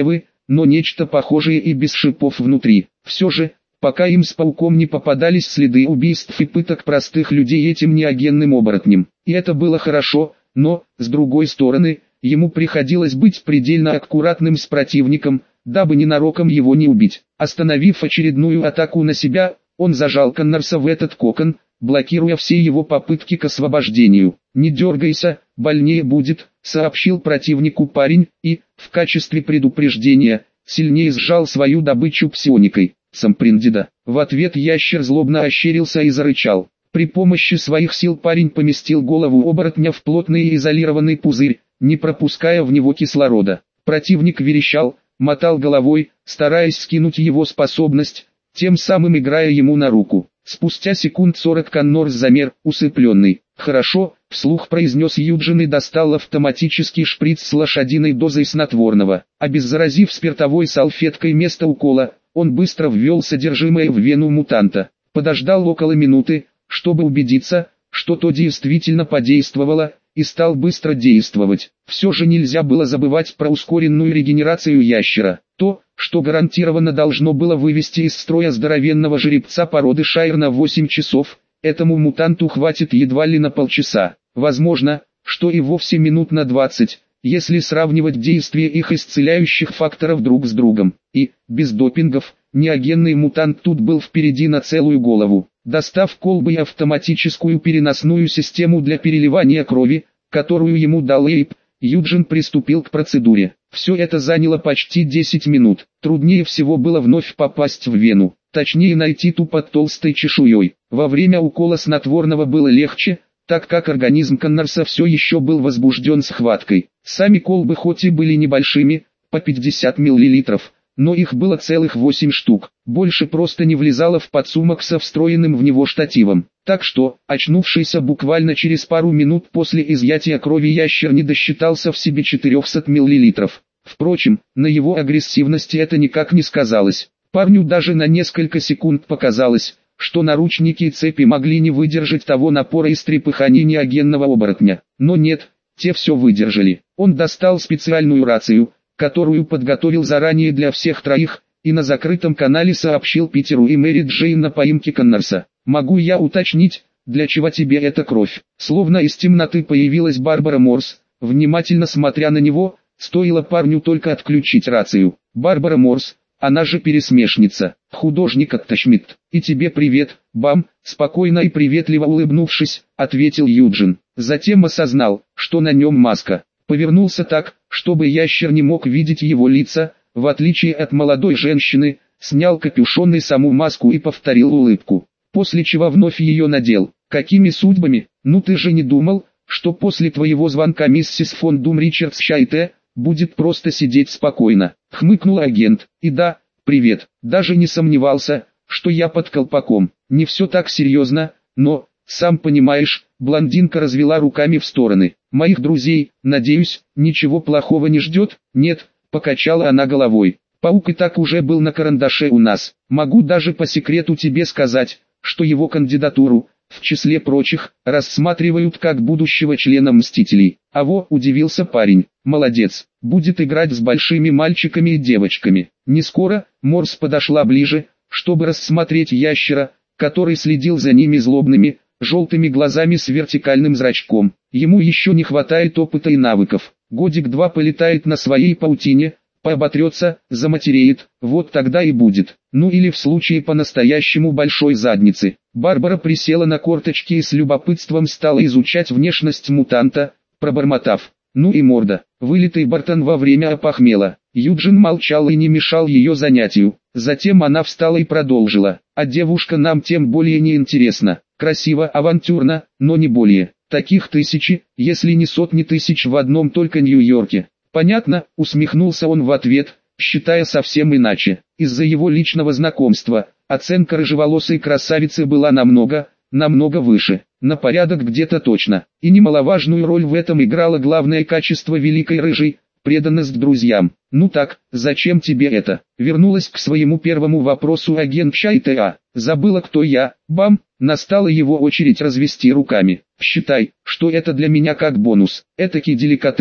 но нечто похожее и без шипов внутри. Все же, пока им с пауком не попадались следы убийств и пыток простых людей этим неогенным оборотнем. И это было хорошо, но, с другой стороны, ему приходилось быть предельно аккуратным с противником, дабы ненароком его не убить. Остановив очередную атаку на себя, он зажал Коннорса в этот кокон, блокируя все его попытки к освобождению. «Не дергайся, больнее будет», — сообщил противнику парень, и, в качестве предупреждения, сильнее сжал свою добычу псионикой. Самприндида. В ответ ящер злобно ощерился и зарычал. При помощи своих сил парень поместил голову оборотня в плотный изолированный пузырь, не пропуская в него кислорода. Противник верещал, мотал головой, стараясь скинуть его способность, тем самым играя ему на руку. Спустя секунд 40 Коннорс замер, усыпленный. «Хорошо», — вслух произнес Юджин и достал автоматический шприц с лошадиной дозой снотворного. Обеззаразив спиртовой салфеткой место укола, он быстро ввел содержимое в вену мутанта. Подождал около минуты, чтобы убедиться, что то действительно подействовало, и стал быстро действовать. Все же нельзя было забывать про ускоренную регенерацию ящера. То, что гарантированно должно было вывести из строя здоровенного жеребца породы Шайр на 8 часов, этому мутанту хватит едва ли на полчаса. Возможно, что и вовсе минут на 20, если сравнивать действие их исцеляющих факторов друг с другом. И, без допингов, неогенный мутант тут был впереди на целую голову. Достав колбы и автоматическую переносную систему для переливания крови, которую ему дал Эйп, Юджин приступил к процедуре. Все это заняло почти 10 минут. Труднее всего было вновь попасть в вену, точнее найти ту под толстой чешуей. Во время укола снотворного было легче, так как организм Коннорса все еще был возбужден схваткой. Сами колбы хоть и были небольшими, по 50 мл, но их было целых 8 штук. Больше просто не влезало в подсумок со встроенным в него штативом. Так что, очнувшийся буквально через пару минут после изъятия крови ящер не досчитался в себе 400 мл. Впрочем, на его агрессивности это никак не сказалось. Парню даже на несколько секунд показалось, что наручники и цепи могли не выдержать того напора и стрепыханий неогенного оборотня. Но нет, те все выдержали. Он достал специальную рацию, которую подготовил заранее для всех троих, и на закрытом канале сообщил Питеру и Мэри Джейн на поимке Коннорса. «Могу я уточнить, для чего тебе эта кровь?» Словно из темноты появилась Барбара Морс, внимательно смотря на него, стоило парню только отключить рацию. «Барбара Морс, она же пересмешница, художник от Ташмидт. И тебе привет, Бам», спокойно и приветливо улыбнувшись, ответил Юджин. Затем осознал, что на нем маска. Повернулся так, чтобы ящер не мог видеть его лица, в отличие от молодой женщины, снял капюшон и саму маску и повторил улыбку. После чего вновь ее надел. «Какими судьбами? Ну ты же не думал, что после твоего звонка миссис фон Дум Ричардс Шайте будет просто сидеть спокойно?» Хмыкнул агент. «И да, привет. Даже не сомневался, что я под колпаком. Не все так серьезно, но, сам понимаешь», блондинка развела руками в стороны. «Моих друзей, надеюсь, ничего плохого не ждет?» «Нет», покачала она головой. «Паук и так уже был на карандаше у нас. Могу даже по секрету тебе сказать, что его кандидатуру, в числе прочих, рассматривают как будущего члена Мстителей». «Аво», удивился парень. «Молодец, будет играть с большими мальчиками и девочками». Не скоро, Морс подошла ближе, чтобы рассмотреть ящера, который следил за ними злобными, желтыми глазами с вертикальным зрачком. Ему еще не хватает опыта и навыков. Годик-два полетает на своей паутине, пооботрется, заматереет, вот тогда и будет. Ну или в случае по-настоящему большой задницы. Барбара присела на корточки и с любопытством стала изучать внешность мутанта, пробормотав: «Ну и морда, вылитый Бартон во время опохмела». Юджин молчал и не мешал ее занятию. Затем она встала и продолжила: «А девушка нам тем более не интересна. Красиво, авантюрно, но не более. Таких тысячи, если не сотни тысяч в одном только Нью-Йорке». «Понятно», усмехнулся он в ответ, считая совсем иначе. Из-за его личного знакомства, оценка рыжеволосой красавицы была намного выше, на порядок где-то точно. И немаловажную роль в этом играло главное качество великой рыжей – преданность друзьям. «Ну так, зачем тебе это?» Вернулась к своему первому вопросу агент Чайта. «Забыла, кто я?» Бам! Настала его очередь развести руками. «Считай, что это для меня как бонус, этакий деликатес.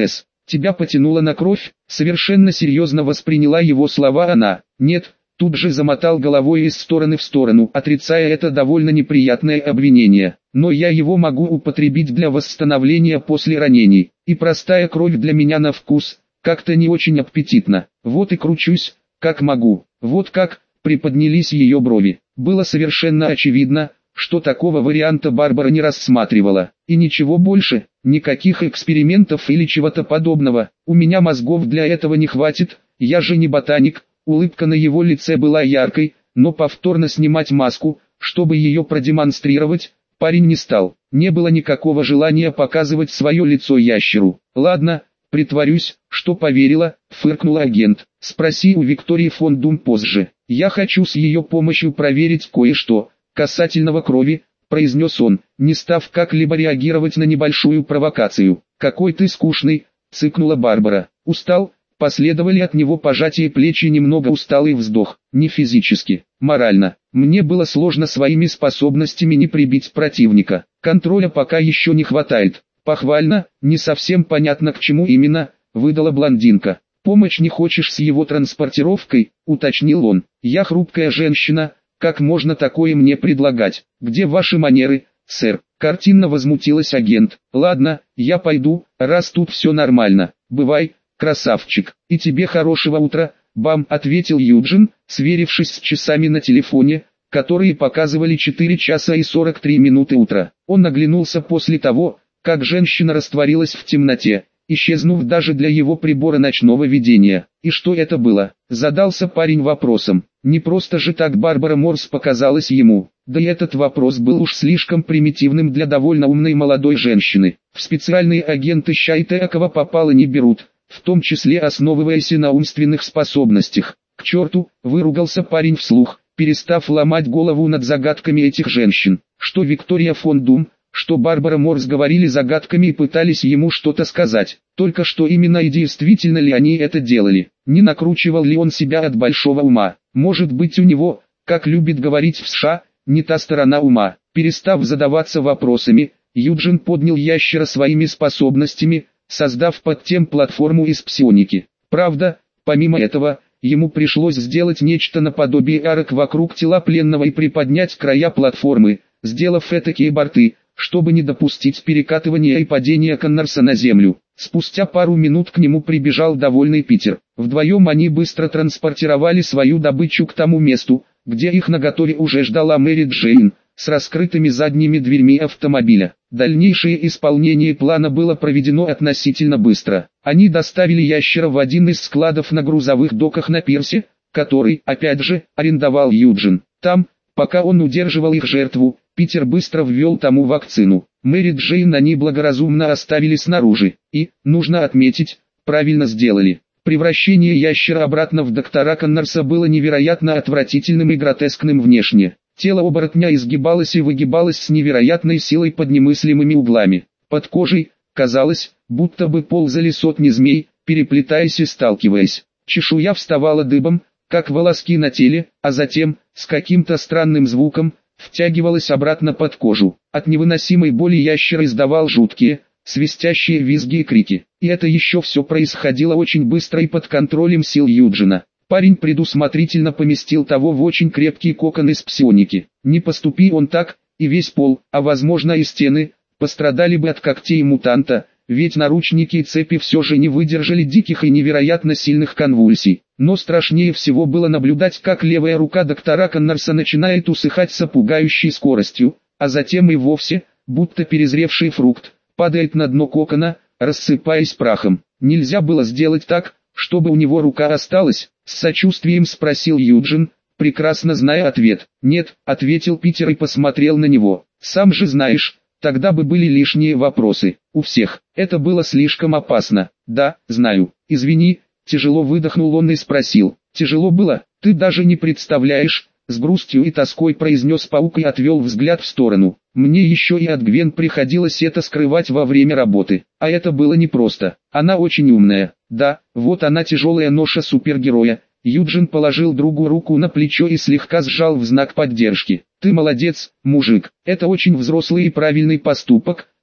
Тебя потянуло на кровь? Совершенно серьезно восприняла его слова она. Нет, тут же замотал головой из стороны в сторону, отрицая это довольно неприятное обвинение. Но я его могу употребить для восстановления после ранений. И простая кровь для меня на вкус, как-то не очень аппетитно. Вот и кручусь, как могу. Вот как, приподнялись ее брови. Было совершенно очевидно, что такого варианта Барбара не рассматривала. И ничего больше, никаких экспериментов или чего-то подобного. У меня мозгов для этого не хватит, я же не ботаник. Улыбка на его лице была яркой, но повторно снимать маску, чтобы ее продемонстрировать, парень не стал. Не было никакого желания показывать свое лицо ящеру. Ладно, притворюсь, что поверила, фыркнул агент. Спроси у Виктории фон Дум позже. Я хочу с ее помощью проверить кое-что касательного крови, произнес он, не став как-либо реагировать на небольшую провокацию. Какой ты скучный, цыкнула Барбара. Устал? Последовали от него пожатие плеч и немного усталый вздох. Не физически, морально. Мне было сложно своими способностями не прибить противника. Контроля пока еще не хватает. Похвально, не совсем понятно к чему именно, выдала блондинка. Помощь не хочешь с его транспортировкой, уточнил он. Я хрупкая женщина, как можно такое мне предлагать? Где ваши манеры, сэр? Картинно возмутилась агент. Ладно, я пойду, раз тут все нормально. Бывай, красавчик. И тебе хорошего утра, бам, ответил Юджин, сверившись с часами на телефоне, которые показывали 4 часа и 43 минуты утра. Он оглянулся после того, как женщина растворилась в темноте, исчезнув даже для его прибора ночного видения. И что это было? Задался парень вопросом. Не просто же так Барбара Морс показалась ему. Да и этот вопрос был уж слишком примитивным для довольно умной молодой женщины. В специальные агенты Щайтекова попало не берут, в том числе основываясь и на умственных способностях. К черту, выругался парень вслух, перестав ломать голову над загадками этих женщин. Что Виктория фон Дум, что Барбара Морс говорили загадками и пытались ему что-то сказать. Только что именно и действительно ли они это делали? Не накручивал ли он себя от большого ума? Может быть у него, как любит говорить в США, не та сторона ума. Перестав задаваться вопросами, Юджин поднял ящера своими способностями, создав под тем платформу из псионики. Правда, помимо этого, ему пришлось сделать нечто наподобие арок вокруг тела пленного и приподнять края платформы, сделав этакие борты, чтобы не допустить перекатывания и падения Коннорса на землю. Спустя пару минут к нему прибежал довольный Питер. Вдвоем они быстро транспортировали свою добычу к тому месту, где их наготове уже ждала Мэри Джейн, с раскрытыми задними дверьми автомобиля. Дальнейшее исполнение плана было проведено относительно быстро. Они доставили ящера в один из складов на грузовых доках на пирсе, который, опять же, арендовал Юджин. Там, пока он удерживал их жертву, Питер быстро ввел тому вакцину. Мэри Джейн они благоразумно оставили снаружи. И, нужно отметить, правильно сделали. Превращение ящера обратно в доктора Коннорса было невероятно отвратительным и гротескным внешне. Тело оборотня изгибалось и выгибалось с невероятной силой под немыслимыми углами. Под кожей, казалось, будто бы ползали сотни змей, переплетаясь и сталкиваясь. Чешуя вставала дыбом, как волоски на теле, а затем, с каким-то странным звуком, втягивалась обратно под кожу. От невыносимой боли ящер издавал жуткие, свистящие визги и крики. И это еще все происходило очень быстро и под контролем сил Юджина. Парень предусмотрительно поместил того в очень крепкий кокон из псионики. Не поступи он так, и весь пол, а возможно и стены, пострадали бы от когтей мутанта, ведь наручники и цепи все же не выдержали диких и невероятно сильных конвульсий. Но страшнее всего было наблюдать, как левая рука доктора Коннорса начинает усыхать с пугающей скоростью, а затем и вовсе, будто перезревший фрукт, падает на дно кокона, рассыпаясь прахом. Нельзя было сделать так, чтобы у него рука осталась? С сочувствием спросил Юджин, прекрасно зная ответ. «Нет», — ответил Питер и посмотрел на него. «Сам же знаешь, тогда бы были лишние вопросы. У всех. Это было слишком опасно». «Да, знаю. Извини», — тяжело выдохнул он и спросил. «Тяжело было? Ты даже не представляешь», — с грустью и тоской произнес паук и отвел взгляд в сторону. «Мне еще и от Гвен приходилось это скрывать во время работы. А это было непросто. Она очень умная. Да, вот она тяжелая ноша супергероя». Юджин положил другу руку на плечо и слегка сжал в знак поддержки. «Ты молодец, мужик. Это очень взрослый и правильный поступок»,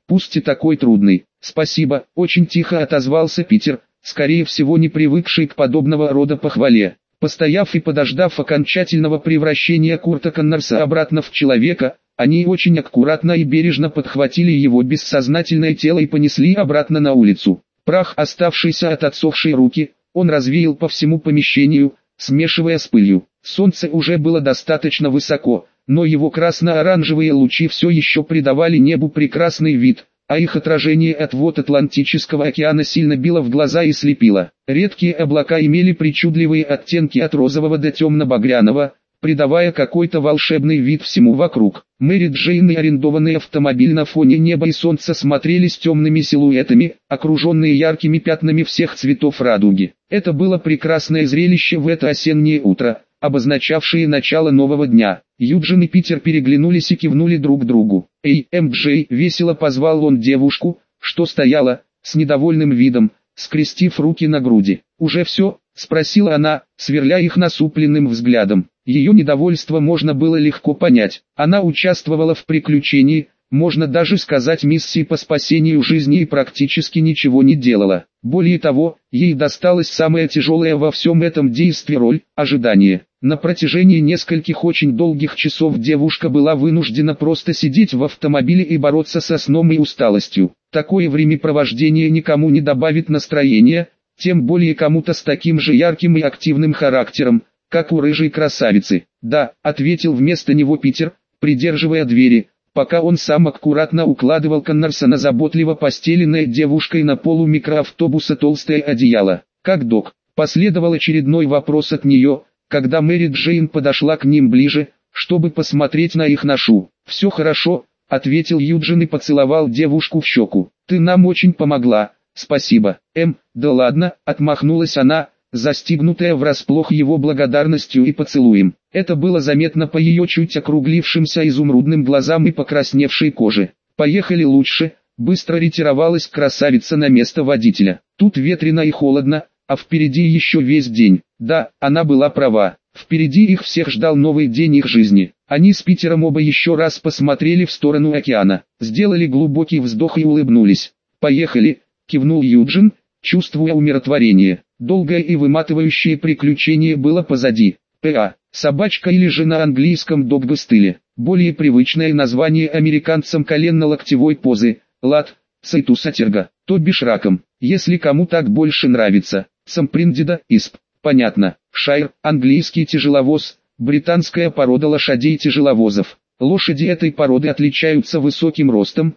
пусть и такой трудный. Спасибо, очень тихо отозвался Питер, скорее всего не привыкший к подобного рода похвале. Постояв и подождав окончательного превращения Курта Коннорса обратно в человека, они очень аккуратно и бережно подхватили его бессознательное тело и понесли обратно на улицу. Прах, оставшийся от отсохшей руки, он развеял по всему помещению, смешивая с пылью. Солнце уже было достаточно высоко, но его красно-оранжевые лучи все еще придавали небу прекрасный вид, а их отражение от вод Атлантического океана сильно било в глаза и слепило. Редкие облака имели причудливые оттенки от розового до темно-багряного, придавая какой-то волшебный вид всему вокруг. Мэри Джейн и арендованный автомобиль на фоне неба и солнца смотрелись темными силуэтами, окруженные яркими пятнами всех цветов радуги. Это было прекрасное зрелище в это осеннее утро, обозначавшее начало нового дня. Юджин и Питер переглянулись и кивнули друг другу. «Эй, Джей!» — весело позвал он девушку, что стояла, с недовольным видом, скрестив руки на груди. «Уже все?» — спросила она, сверля их насупленным взглядом. Ее недовольство можно было легко понять. Она участвовала в приключении, можно даже сказать миссии по спасению жизни и практически ничего не делала. Более того, ей досталась самая тяжелая во всем этом действии роль – ожидание. На протяжении нескольких очень долгих часов девушка была вынуждена просто сидеть в автомобиле и бороться со сном и усталостью. Такое времяпровождение никому не добавит настроения, тем более кому-то с таким же ярким и активным характером, как у рыжей красавицы. «Да», — ответил вместо него Питер, придерживая двери, пока он сам аккуратно укладывал Коннорса на заботливо постеленное девушкой на полу микроавтобуса толстое одеяло. «Как док?» — последовал очередной вопрос от нее, когда Мэри Джейн подошла к ним ближе, чтобы посмотреть на их ношу. «Все хорошо», — ответил Юджин и поцеловал девушку в щеку. «Ты нам очень помогла, спасибо». Да ладно», — отмахнулась она, застигнутая врасплох его благодарностью и поцелуем. Это было заметно по ее чуть округлившимся изумрудным глазам и покрасневшей коже. «Поехали лучше», — быстро ретировалась красавица на место водителя. «Тут ветрено и холодно, а впереди еще весь день». Да, она была права. Впереди их всех ждал новый день их жизни. Они с Питером оба еще раз посмотрели в сторону океана, сделали глубокий вздох и улыбнулись. «Поехали», — кивнул Юджин, чувствуя умиротворение. Долгое и выматывающее приключение было позади. Собачка или же на английском догбы-стыле. Более привычное название американцам коленно-локтевой позы, лад, цейтусатерга, то бишь раком, если кому так больше нравится. Самприндида, исп. Понятно. Шайр, английский тяжеловоз, британская порода лошадей-тяжеловозов. Лошади этой породы отличаются высоким ростом,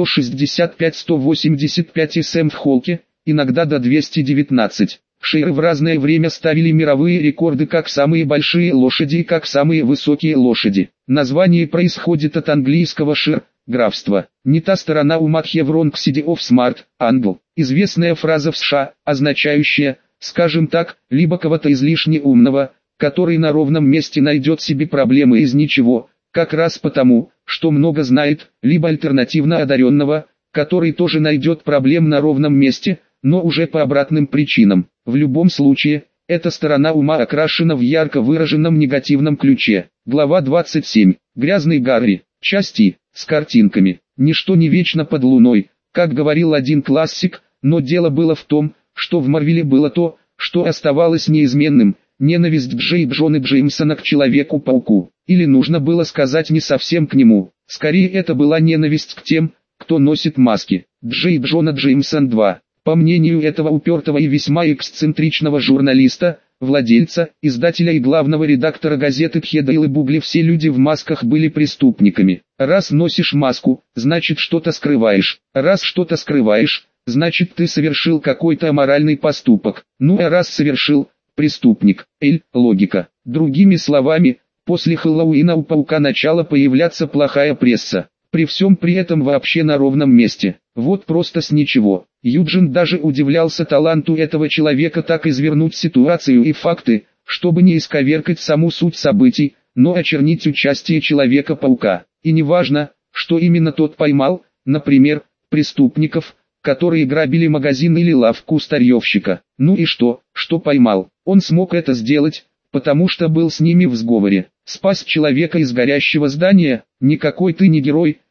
165-185 см в холке, иногда до 219. Шейры в разное время ставили мировые рекорды как самые большие лошади и как самые высокие лошади. Название происходит от английского шир, графство. Не та сторона ума Chevron City of Smart, Англ. Известная фраза в США, означающая, скажем так, либо кого-то излишне умного, который на ровном месте найдет себе проблемы из ничего, как раз потому, что много знает, либо альтернативно одаренного, который тоже найдет проблем на ровном месте, но уже по обратным причинам. В любом случае, эта сторона ума окрашена в ярко выраженном негативном ключе. Глава 27. Грязный Гарри. Части, с картинками. Ничто не вечно под луной, как говорил один классик, но дело было в том, что в Марвеле было то, что оставалось неизменным, ненависть Джей Джона Джеймсона к Человеку-пауку. Или нужно было сказать не совсем к нему, скорее это была ненависть к тем, кто носит маски. Джей Джона Джеймсон 2. По мнению этого упертого и весьма эксцентричного журналиста, владельца, издателя и главного редактора газеты Тхедайл и Бугли, все люди в масках были преступниками. Раз носишь маску, значит что-то скрываешь. Раз что-то скрываешь, значит ты совершил какой-то аморальный поступок. Ну а раз совершил, преступник. Логика. Другими словами, после Хэллоуина у паука начала появляться плохая пресса. При всем при этом вообще на ровном месте. Вот просто с ничего. Юджин даже удивлялся таланту этого человека так извернуть ситуацию и факты, чтобы не исковеркать саму суть событий, но очернить участие Человека-паука. И не важно, что именно тот поймал, например, преступников, которые грабили магазин или лавку старьевщика. Ну и что поймал? Он смог это сделать, потому что был с ними в сговоре. Спас человека из горящего здания? Никакой ты не герой,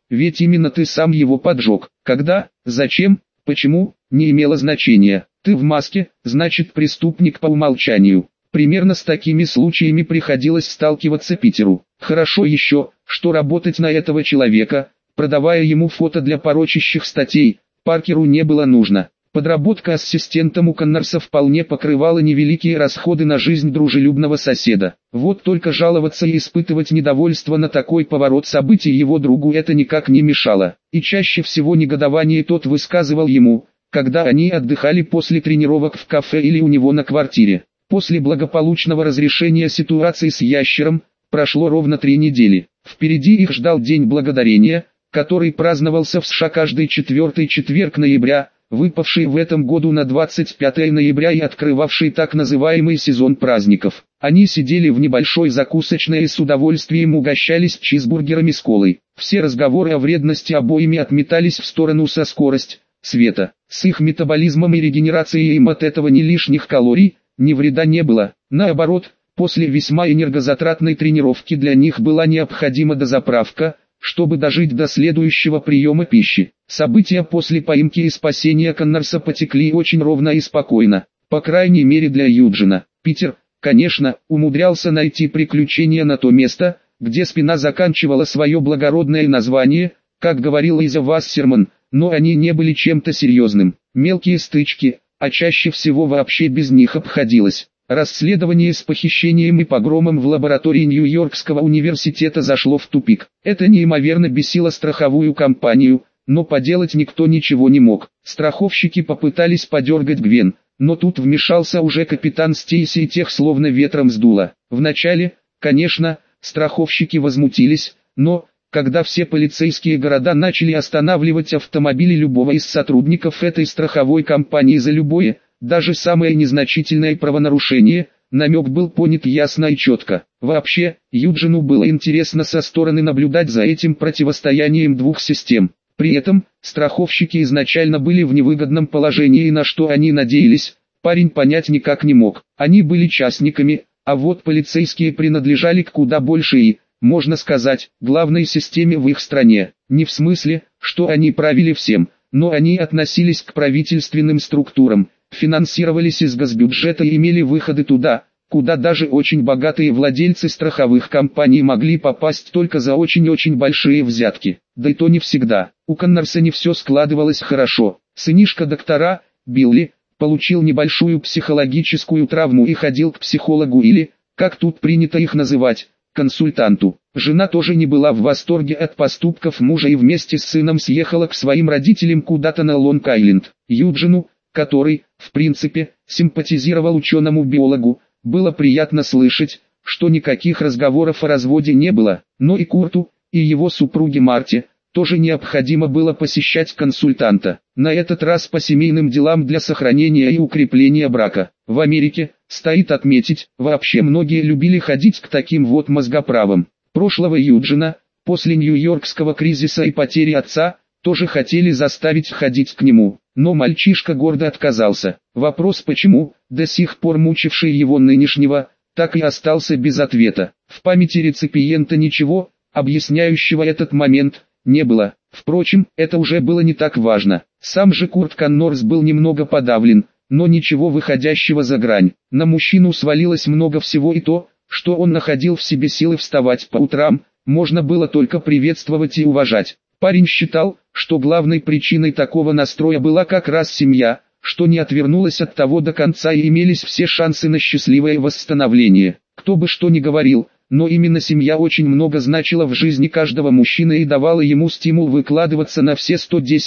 ведь именно ты сам его поджег. Когда, зачем, почему, не имело значения. Ты в маске, значит преступник по умолчанию. Примерно с такими случаями приходилось сталкиваться Питеру. Хорошо еще, что работать на этого человека, продавая ему фото для порочащих статей, Паркеру не было нужно. Подработка ассистентом у Коннорса вполне покрывала невеликие расходы на жизнь дружелюбного соседа. Вот только жаловаться и испытывать недовольство на такой поворот событий его другу это никак не мешало. И чаще всего негодование тот высказывал ему, когда они отдыхали после тренировок в кафе или у него на квартире. После благополучного разрешения ситуации с ящером, прошло ровно 3 недели. Впереди их ждал День Благодарения, который праздновался в США каждый 4-й четверг ноября, выпавший в этом году на 25 ноября и открывавший так называемый сезон праздников. Они сидели в небольшой закусочной и с удовольствием угощались чизбургерами с колой. Все разговоры о вредности обоими отметались в сторону со скорость света. С их метаболизмом и регенерацией им от этого ни лишних калорий, ни вреда не было. Наоборот, после весьма энергозатратной тренировки для них была необходима дозаправка, чтобы дожить до следующего приема пищи. События после поимки и спасения Коннорса потекли очень ровно и спокойно, по крайней мере для Юджина. Питер, конечно, умудрялся найти приключения на то место, где спина заканчивала свое благородное название, как говорил Иза Вассерман, но они не были чем-то серьезным. Мелкие стычки, а чаще всего вообще без них обходилось. Расследование с похищением и погромом в лаборатории Нью-Йоркского университета зашло в тупик. Это неимоверно бесило страховую компанию, но поделать никто ничего не мог. Страховщики попытались подергать Гвен, но тут вмешался уже капитан Стейси и тех словно ветром сдуло. Вначале, конечно, страховщики возмутились, но, когда все полицейские города начали останавливать автомобили любого из сотрудников этой страховой компании за любое, даже самое незначительное правонарушение, намек был понят ясно и четко. Вообще, Юджину было интересно со стороны наблюдать за этим противостоянием двух систем. При этом, страховщики изначально были в невыгодном положении и на что они надеялись, парень понять никак не мог. Они были частниками, а вот полицейские принадлежали к куда большей, можно сказать, главной системе в их стране. Не в смысле, что они правили всем, но они относились к правительственным структурам, финансировались из госбюджета и имели выходы туда, куда даже очень богатые владельцы страховых компаний могли попасть только за очень-очень большие взятки. Да и то не всегда. У Коннорса не все складывалось хорошо. Сынишка доктора, Билли, получил небольшую психологическую травму и ходил к психологу или, как тут принято их называть, консультанту. Жена тоже не была в восторге от поступков мужа и вместе с сыном съехала к своим родителям куда-то на Лонг-Айленд. Юджину, который, в принципе, симпатизировал ученому-биологу, было приятно слышать, что никаких разговоров о разводе не было, но и Курту, и его супруге Марте, тоже необходимо было посещать консультанта, на этот раз по семейным делам для сохранения и укрепления брака. В Америке, стоит отметить, вообще многие любили ходить к таким вот мозгоправам. Прошлого Юджина, после нью-йоркского кризиса и потери отца, тоже хотели заставить ходить к нему, но мальчишка гордо отказался. Вопрос почему, до сих пор мучивший его нынешнего, так и остался без ответа. В памяти реципиента ничего, объясняющего этот момент, не было. Впрочем, это уже было не так важно. Сам же Курт Коннорс был немного подавлен, но ничего выходящего за грань. На мужчину свалилось много всего, и то, что он находил в себе силы вставать по утрам, можно было только приветствовать и уважать. Парень считал, что главной причиной такого настроя была как раз семья, что не отвернулась от того до конца и имелись все шансы на счастливое восстановление. Кто бы что ни говорил, но именно семья очень много значила в жизни каждого мужчины и давала ему стимул выкладываться на все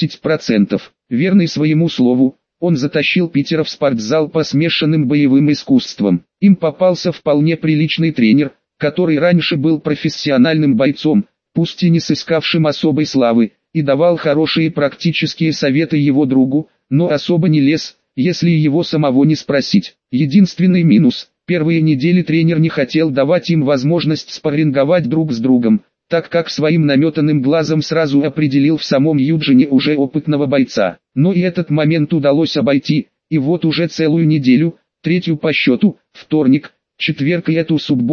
110%. Верный своему слову, он затащил Питера в спортзал по смешанным боевым искусствам. Им попался вполне приличный тренер, который раньше был профессиональным бойцом, пусть и не сыскавшим особой славы, и давал хорошие практические советы его другу, но особо не лез, если его самого не спросить. Единственный минус – первые недели тренер не хотел давать им возможность спарринговать друг с другом, так как своим наметанным глазом сразу определил в самом Юджине уже опытного бойца. Но и этот момент удалось обойти, и вот уже целую неделю, третью по счету, вторник, четверг и эту субботу,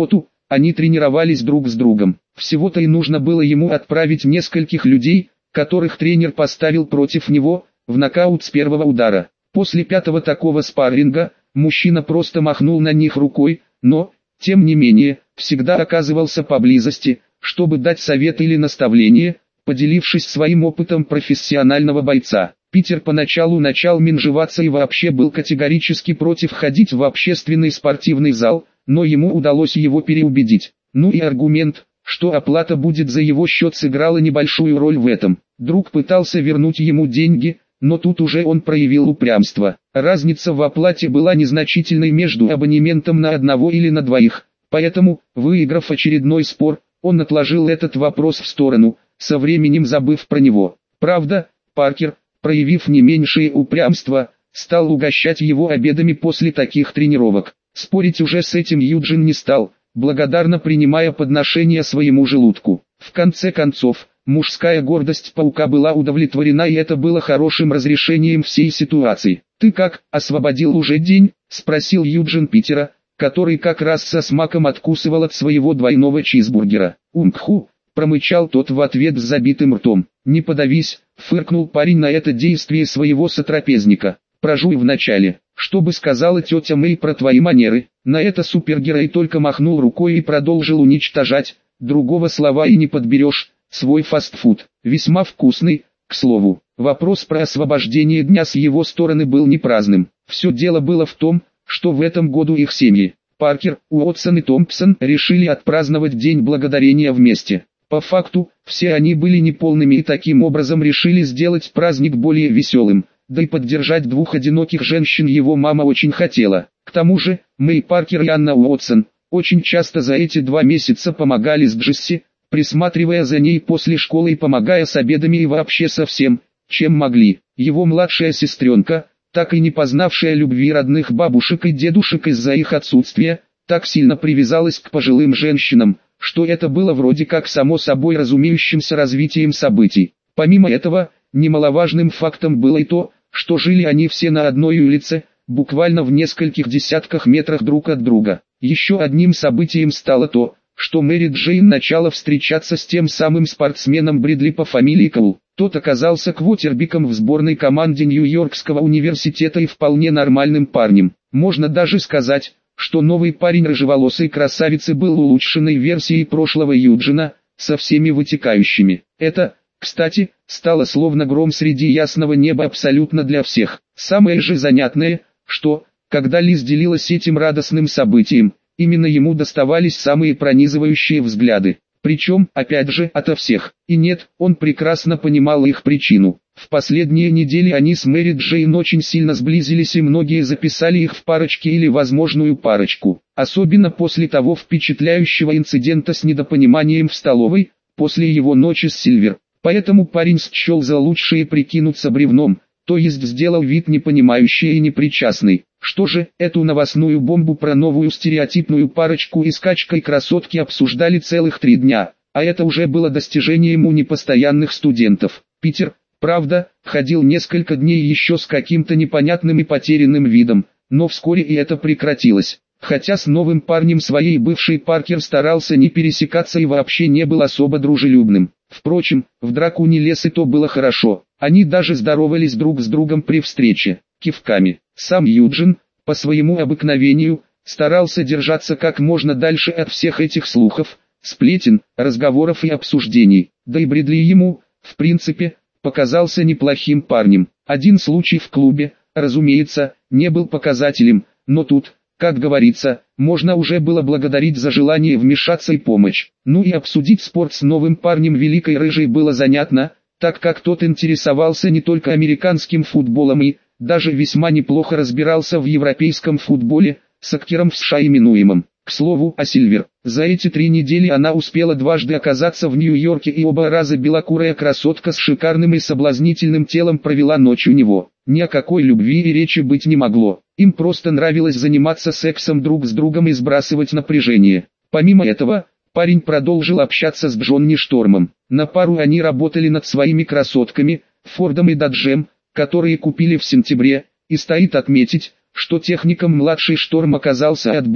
они тренировались друг с другом. Всего-то и нужно было ему отправить нескольких людей, которых тренер поставил против него, в нокаут с первого удара. После пятого такого спарринга, мужчина просто махнул на них рукой, но, тем не менее, всегда оказывался поблизости, чтобы дать совет или наставление, поделившись своим опытом профессионального бойца. Питер поначалу начал менжеваться и вообще был категорически против ходить в общественный спортивный зал, но ему удалось его переубедить. Ну и аргумент, что оплата будет за его счет, сыграла небольшую роль в этом. Друг пытался вернуть ему деньги, но тут уже он проявил упрямство. Разница в оплате была незначительной между абонементом на одного или на двоих, поэтому, выиграв очередной спор, он отложил этот вопрос в сторону, со временем забыв про него. Правда, Паркер, проявив не меньшее упрямство, стал угощать его обедами после таких тренировок. Спорить уже с этим Юджин не стал, благодарно принимая подношения своему желудку. В конце концов, мужская гордость паука была удовлетворена, и это было хорошим разрешением всей ситуации. «Ты как, освободил уже день?» – спросил Юджин Питера, который как раз со смаком откусывал от своего двойного чизбургера. «Умпху!» – промычал тот в ответ с забитым ртом. «Не подавись!» – фыркнул парень на это действие своего сотрапезника. «Прожуй вначале, что бы сказала тетя Мэй про твои манеры». На это супергерой только махнул рукой и продолжил уничтожать, другого слова и не подберешь, свой фастфуд. Весьма вкусный, к слову. Вопрос про освобождение дня с его стороны был не праздным. Все дело было в том, что в этом году их семьи, Паркер, Уотсон и Томпсон, решили отпраздновать День Благодарения вместе. По факту, все они были неполными и таким образом решили сделать праздник более веселым, да и поддержать двух одиноких женщин его мама очень хотела. К тому же, Мэй Паркер и Анна Уотсон очень часто за эти 2 месяца помогали с Джесси, присматривая за ней после школы и помогая с обедами и вообще со всем, чем могли. Его младшая сестренка, так и не познавшая любви родных бабушек и дедушек из-за их отсутствия, так сильно привязалась к пожилым женщинам, что это было вроде как само собой разумеющимся развитием событий. Помимо этого, немаловажным фактом было и то, что жили они все на одной улице, буквально в нескольких десятках метрах друг от друга. Еще одним событием стало то, что Мэри Джейн начала встречаться с тем самым спортсменом Бридли по фамилии Коул. Тот оказался квотербеком в сборной команде Нью-Йоркского университета и вполне нормальным парнем. Можно даже сказать, что новый парень рыжеволосой красавицы был улучшенной версией прошлого Юджина, со всеми вытекающими. Это, кстати, стало словно гром среди ясного неба абсолютно для всех. Самое же занятное, что, когда Лиз делилась этим радостным событием, именно ему доставались самые пронизывающие взгляды. Причем, опять же, ото всех. И нет, он прекрасно понимал их причину. В последние недели они с Мэри Джейн очень сильно сблизились и многие записали их в парочки или возможную парочку. Особенно после того впечатляющего инцидента с недопониманием в столовой, после его ночи с Сильвер. Поэтому парень счел за лучшее прикинуться бревном, то есть сделал вид непонимающий и непричастный. Что же, эту новостную бомбу про новую стереотипную парочку и скачкой красотки обсуждали целых 3 дня, а это уже было достижением у непостоянных студентов. Питер, правда, ходил несколько дней еще с каким-то непонятным и потерянным видом, но вскоре и это прекратилось. Хотя с новым парнем своей бывшей Паркер старался не пересекаться и вообще не был особо дружелюбным. Впрочем, в драку не лез, и то было хорошо. Они даже здоровались друг с другом при встрече, кивками. Сам Юджин, по своему обыкновению, старался держаться как можно дальше от всех этих слухов, сплетен, разговоров и обсуждений. Да и Бридли ему, в принципе, показался неплохим парнем. Один случай в клубе, разумеется, не был показателем, но тут, как говорится, можно уже было благодарить за желание вмешаться и помочь. Ну и обсудить спорт с новым парнем великой рыжей было занятно, так как тот интересовался не только американским футболом и, даже весьма неплохо разбирался в европейском футболе, соккером в США именуемом. К слову о Сильвер, за эти 3 недели она успела дважды оказаться в Нью-Йорке, и оба раза белокурая красотка с шикарным и соблазнительным телом провела ночь у него. Ни о какой любви и речи быть не могло, им просто нравилось заниматься сексом друг с другом и сбрасывать напряжение. Помимо этого, парень продолжил общаться с Джонни Штормом. На пару они работали над своими красотками, Фордом и Даджем, которые купили в сентябре, и стоит отметить, что техником младший Шторм оказался от бога.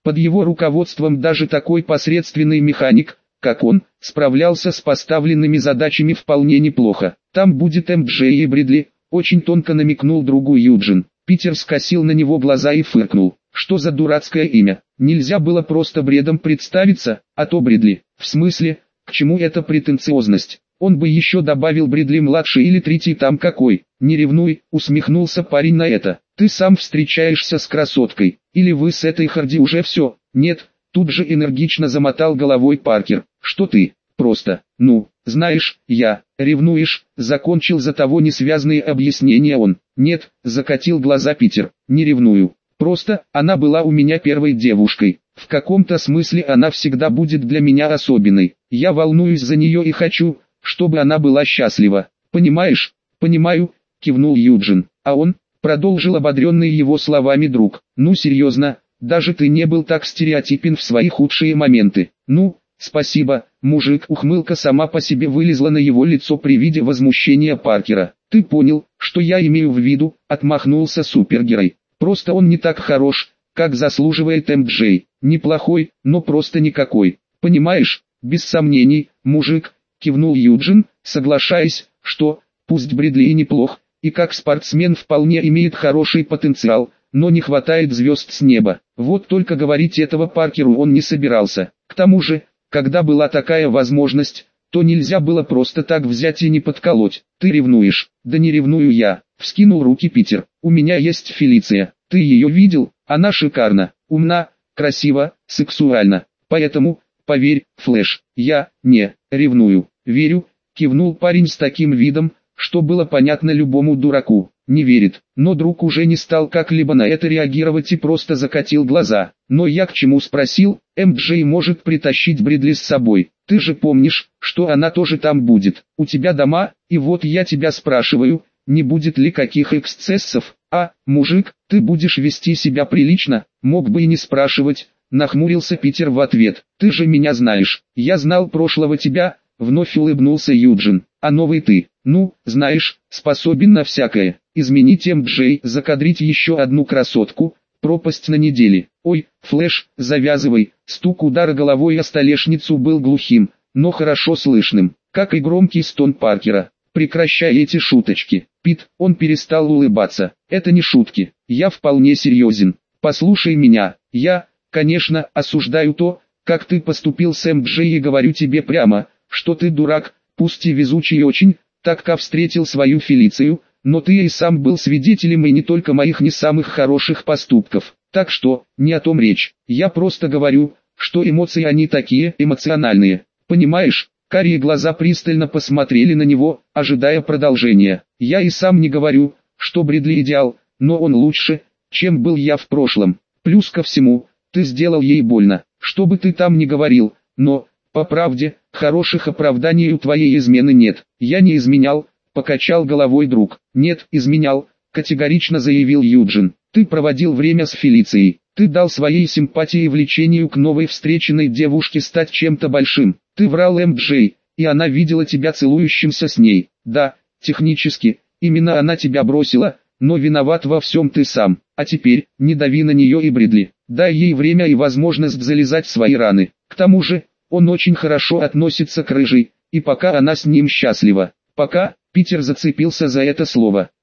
Под его руководством даже такой посредственный механик, как он, справлялся с поставленными задачами вполне неплохо. Там будет МДЖ и Бридли, очень тонко намекнул другу Юджин. Питер скосил на него глаза и фыркнул. Что за дурацкое имя? Нельзя было просто бредом представиться, а то Бридли. В смысле, к чему эта претенциозность? Он бы еще добавил Бридли-младший или третий там какой. Не ревнуй, усмехнулся парень на это. Ты сам встречаешься с красоткой. Или вы с этой Харди уже все? Нет, тут же энергично замотал головой Паркер. Что ты? Просто, знаешь, ревнуешь, закончил за того несвязные объяснения он. Нет, закатил глаза Питер, не ревную. Просто, она была у меня первой девушкой. В каком-то смысле она всегда будет для меня особенной. Я волнуюсь за нее и хочу, чтобы она была счастлива. Понимаешь? Понимаю, кивнул Юджин. А он, продолжил ободренный его словами друг. Ну серьезно, даже ты не был так стереотипен в свои худшие моменты. Спасибо, мужик. Ухмылка сама по себе вылезла на его лицо при виде возмущения Паркера. Ты понял, что я имею в виду, отмахнулся супергерой. Просто он не так хорош, как заслуживает МДЖ. Неплохой, но просто никакой. Понимаешь? Без сомнений, мужик, кивнул Юджин, соглашаясь, что, пусть Бридли и неплох, и как спортсмен вполне имеет хороший потенциал, но не хватает звезд с неба. Вот только говорить этого Паркеру он не собирался. К тому же, когда была такая возможность, то нельзя было просто так взять и не подколоть. Ты ревнуешь? Да не ревную я, вскинул руки Питер. У меня есть Фелиция. Ты ее видел? Она шикарна, умна, красива, сексуальна. Поэтому, поверь, Флэш, я не ревную. Верю, кивнул парень с таким видом, что было понятно любому дураку. Не верит, но друг уже не стал как-либо на это реагировать и просто закатил глаза. Но я к чему спросил, МДЖ может притащить Бридли с собой. Ты же помнишь, что она тоже там будет. У тебя дома, и вот я тебя спрашиваю, не будет ли каких эксцессов? Мужик, ты будешь вести себя прилично? Мог бы и не спрашивать, нахмурился Питер в ответ. Ты же меня знаешь, я знал прошлого тебя, вновь улыбнулся Юджин. А новый ты, знаешь, способен на всякое. Изменить МДЖ, закадрить еще одну красотку, пропасть на неделе. Ой, Флэш, завязывай. Стук удара головой о столешницу был глухим, но хорошо слышным, как и громкий стон Паркера. Прекращай эти шуточки. Пит, он перестал улыбаться. Это не шутки, я вполне серьезен. Послушай меня, я, конечно, осуждаю то, как ты поступил с МДЖ и говорю тебе прямо, что ты дурак, пусть и везучий очень, так как встретил свою Фелицию, но ты и сам был свидетелем и не только моих не самых хороших поступков. Так что, не о том речь. Я просто говорю, что эмоции они такие эмоциональные. Понимаешь? Карие глаза пристально посмотрели на него, ожидая продолжения. Я и сам не говорю, что Бридли идеал, но он лучше, чем был я в прошлом. Плюс ко всему, ты сделал ей больно, что бы ты там ни говорил, но, по правде, хороших оправданий у твоей измены нет. Я не изменял, покачал головой друг. Нет, изменял, категорично заявил Юджин. Ты проводил время с Фелицией. Ты дал своей симпатии и влечению к новой встреченной девушке стать чем-то большим. Ты врал МДЖ, и она видела тебя целующимся с ней. Да, технически, именно она тебя бросила, но виноват во всем ты сам. А теперь, не дави на нее и Бридли. Дай ей время и возможность залезать в свои раны. К тому же, он очень хорошо относится к рыжей, и пока она с ним счастлива. Пока, Питер зацепился за это слово.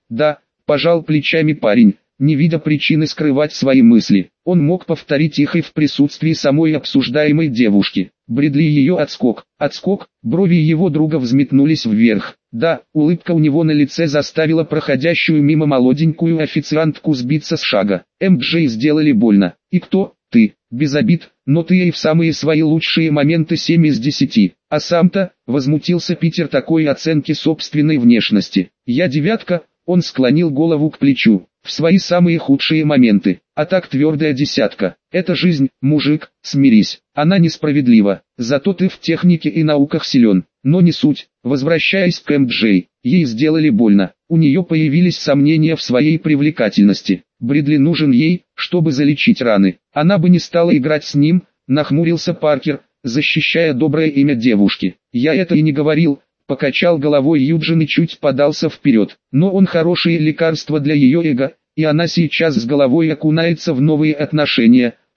Пожал плечами парень, не видя причины скрывать свои мысли. Он мог повторить их и в присутствии самой обсуждаемой девушки. Бридли ее отскок, брови его друга взметнулись вверх. Да, улыбка у него на лице заставила проходящую мимо молоденькую официантку сбиться с шага. МДЖ сделали больно. И кто? Ты. Без обид, но ты ей в самые свои лучшие моменты 7 из 10. А сам-то, возмутился Питер такой оценки собственной внешности. Я девятка, он склонил голову к плечу. В свои самые худшие моменты, а так твердая десятка. Это жизнь, мужик, смирись, она несправедлива, зато ты в технике и науках силен, но не суть. Возвращаясь к МДЖ, ей сделали больно, у нее появились сомнения в своей привлекательности. Бридли нужен ей, чтобы залечить раны, она бы не стала играть с ним, нахмурился Паркер, защищая доброе имя девушки. Я это и не говорил. Покачал головой Юджин и чуть подался вперед. Но он хорошее лекарство для ее эго, и она сейчас с головой окунается в новые отношения,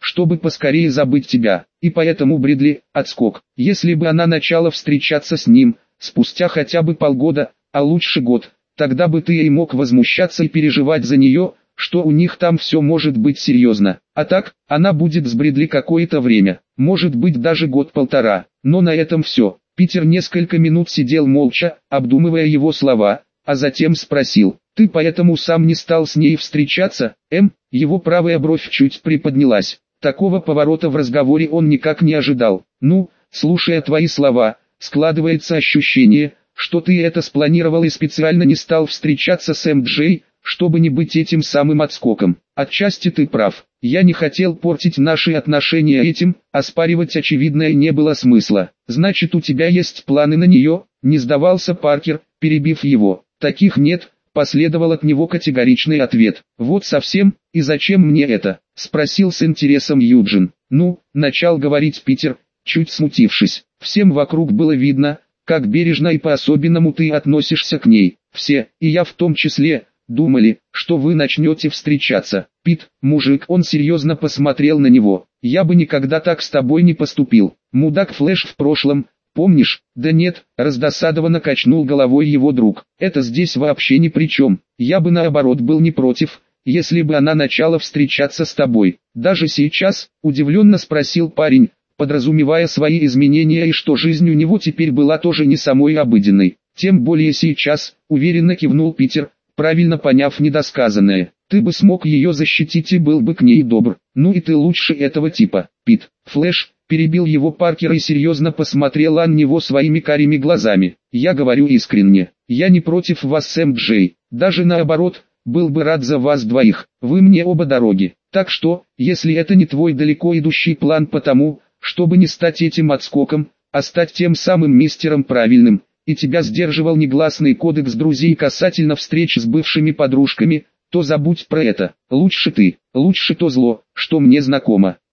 чтобы поскорее забыть тебя. И поэтому Брэдли, отскок. Если бы она начала встречаться с ним, спустя хотя бы полгода, а лучше год, тогда бы ты и мог возмущаться и переживать за нее, что у них там все может быть серьезно. А так, она будет с Брэдли какое-то время, может быть даже год-полтора. Но на этом все. Питер несколько минут сидел молча, обдумывая его слова, а затем спросил: «Ты поэтому сам не стал с ней встречаться?» Его правая бровь чуть приподнялась. Такого поворота в разговоре он никак не ожидал. «Ну, слушая твои слова, складывается ощущение, что ты это спланировал и специально не стал встречаться с Джей, чтобы не быть этим самым отскоком. Отчасти ты прав. Я не хотел портить наши отношения этим, оспаривать очевидное не было смысла. Значит, у тебя есть планы на нее?» Не сдавался Паркер, перебив его. «Таких нет», последовал от него категоричный ответ. «Вот совсем, и зачем мне это?» Спросил с интересом Юджин. «Ну», начал говорить Питер, чуть смутившись. Всем вокруг было видно, как бережно и по-особенному ты относишься к ней. Все, и я в том числе, думали, что вы начнете встречаться. Пит, мужик, он серьезно посмотрел на него. Я бы никогда так с тобой не поступил. Мудак Флэш в прошлом, помнишь? Да нет, раздосадованно качнул головой его друг. Это здесь вообще ни при чем. Я бы наоборот был не против, если бы она начала встречаться с тобой. Даже сейчас, удивленно спросил парень, подразумевая свои изменения и что жизнь у него теперь была тоже не самой обыденной. Тем более сейчас, уверенно кивнул Питер, правильно поняв недосказанное. Ты бы смог ее защитить и был бы к ней добр. Ну и ты лучше этого типа, Пит. Флэш, перебил его Паркер и серьезно посмотрел на него своими карими глазами. Я говорю искренне, я не против вас с Джей, даже наоборот, был бы рад за вас двоих, вы мне оба дороги. Так что, если это не твой далеко идущий план потому, чтобы не стать этим отскоком, а стать тем самым мистером правильным, и тебя сдерживал негласный кодекс друзей касательно встреч с бывшими подружками, то забудь про это. Лучше ты, лучше то зло, что мне знакомо.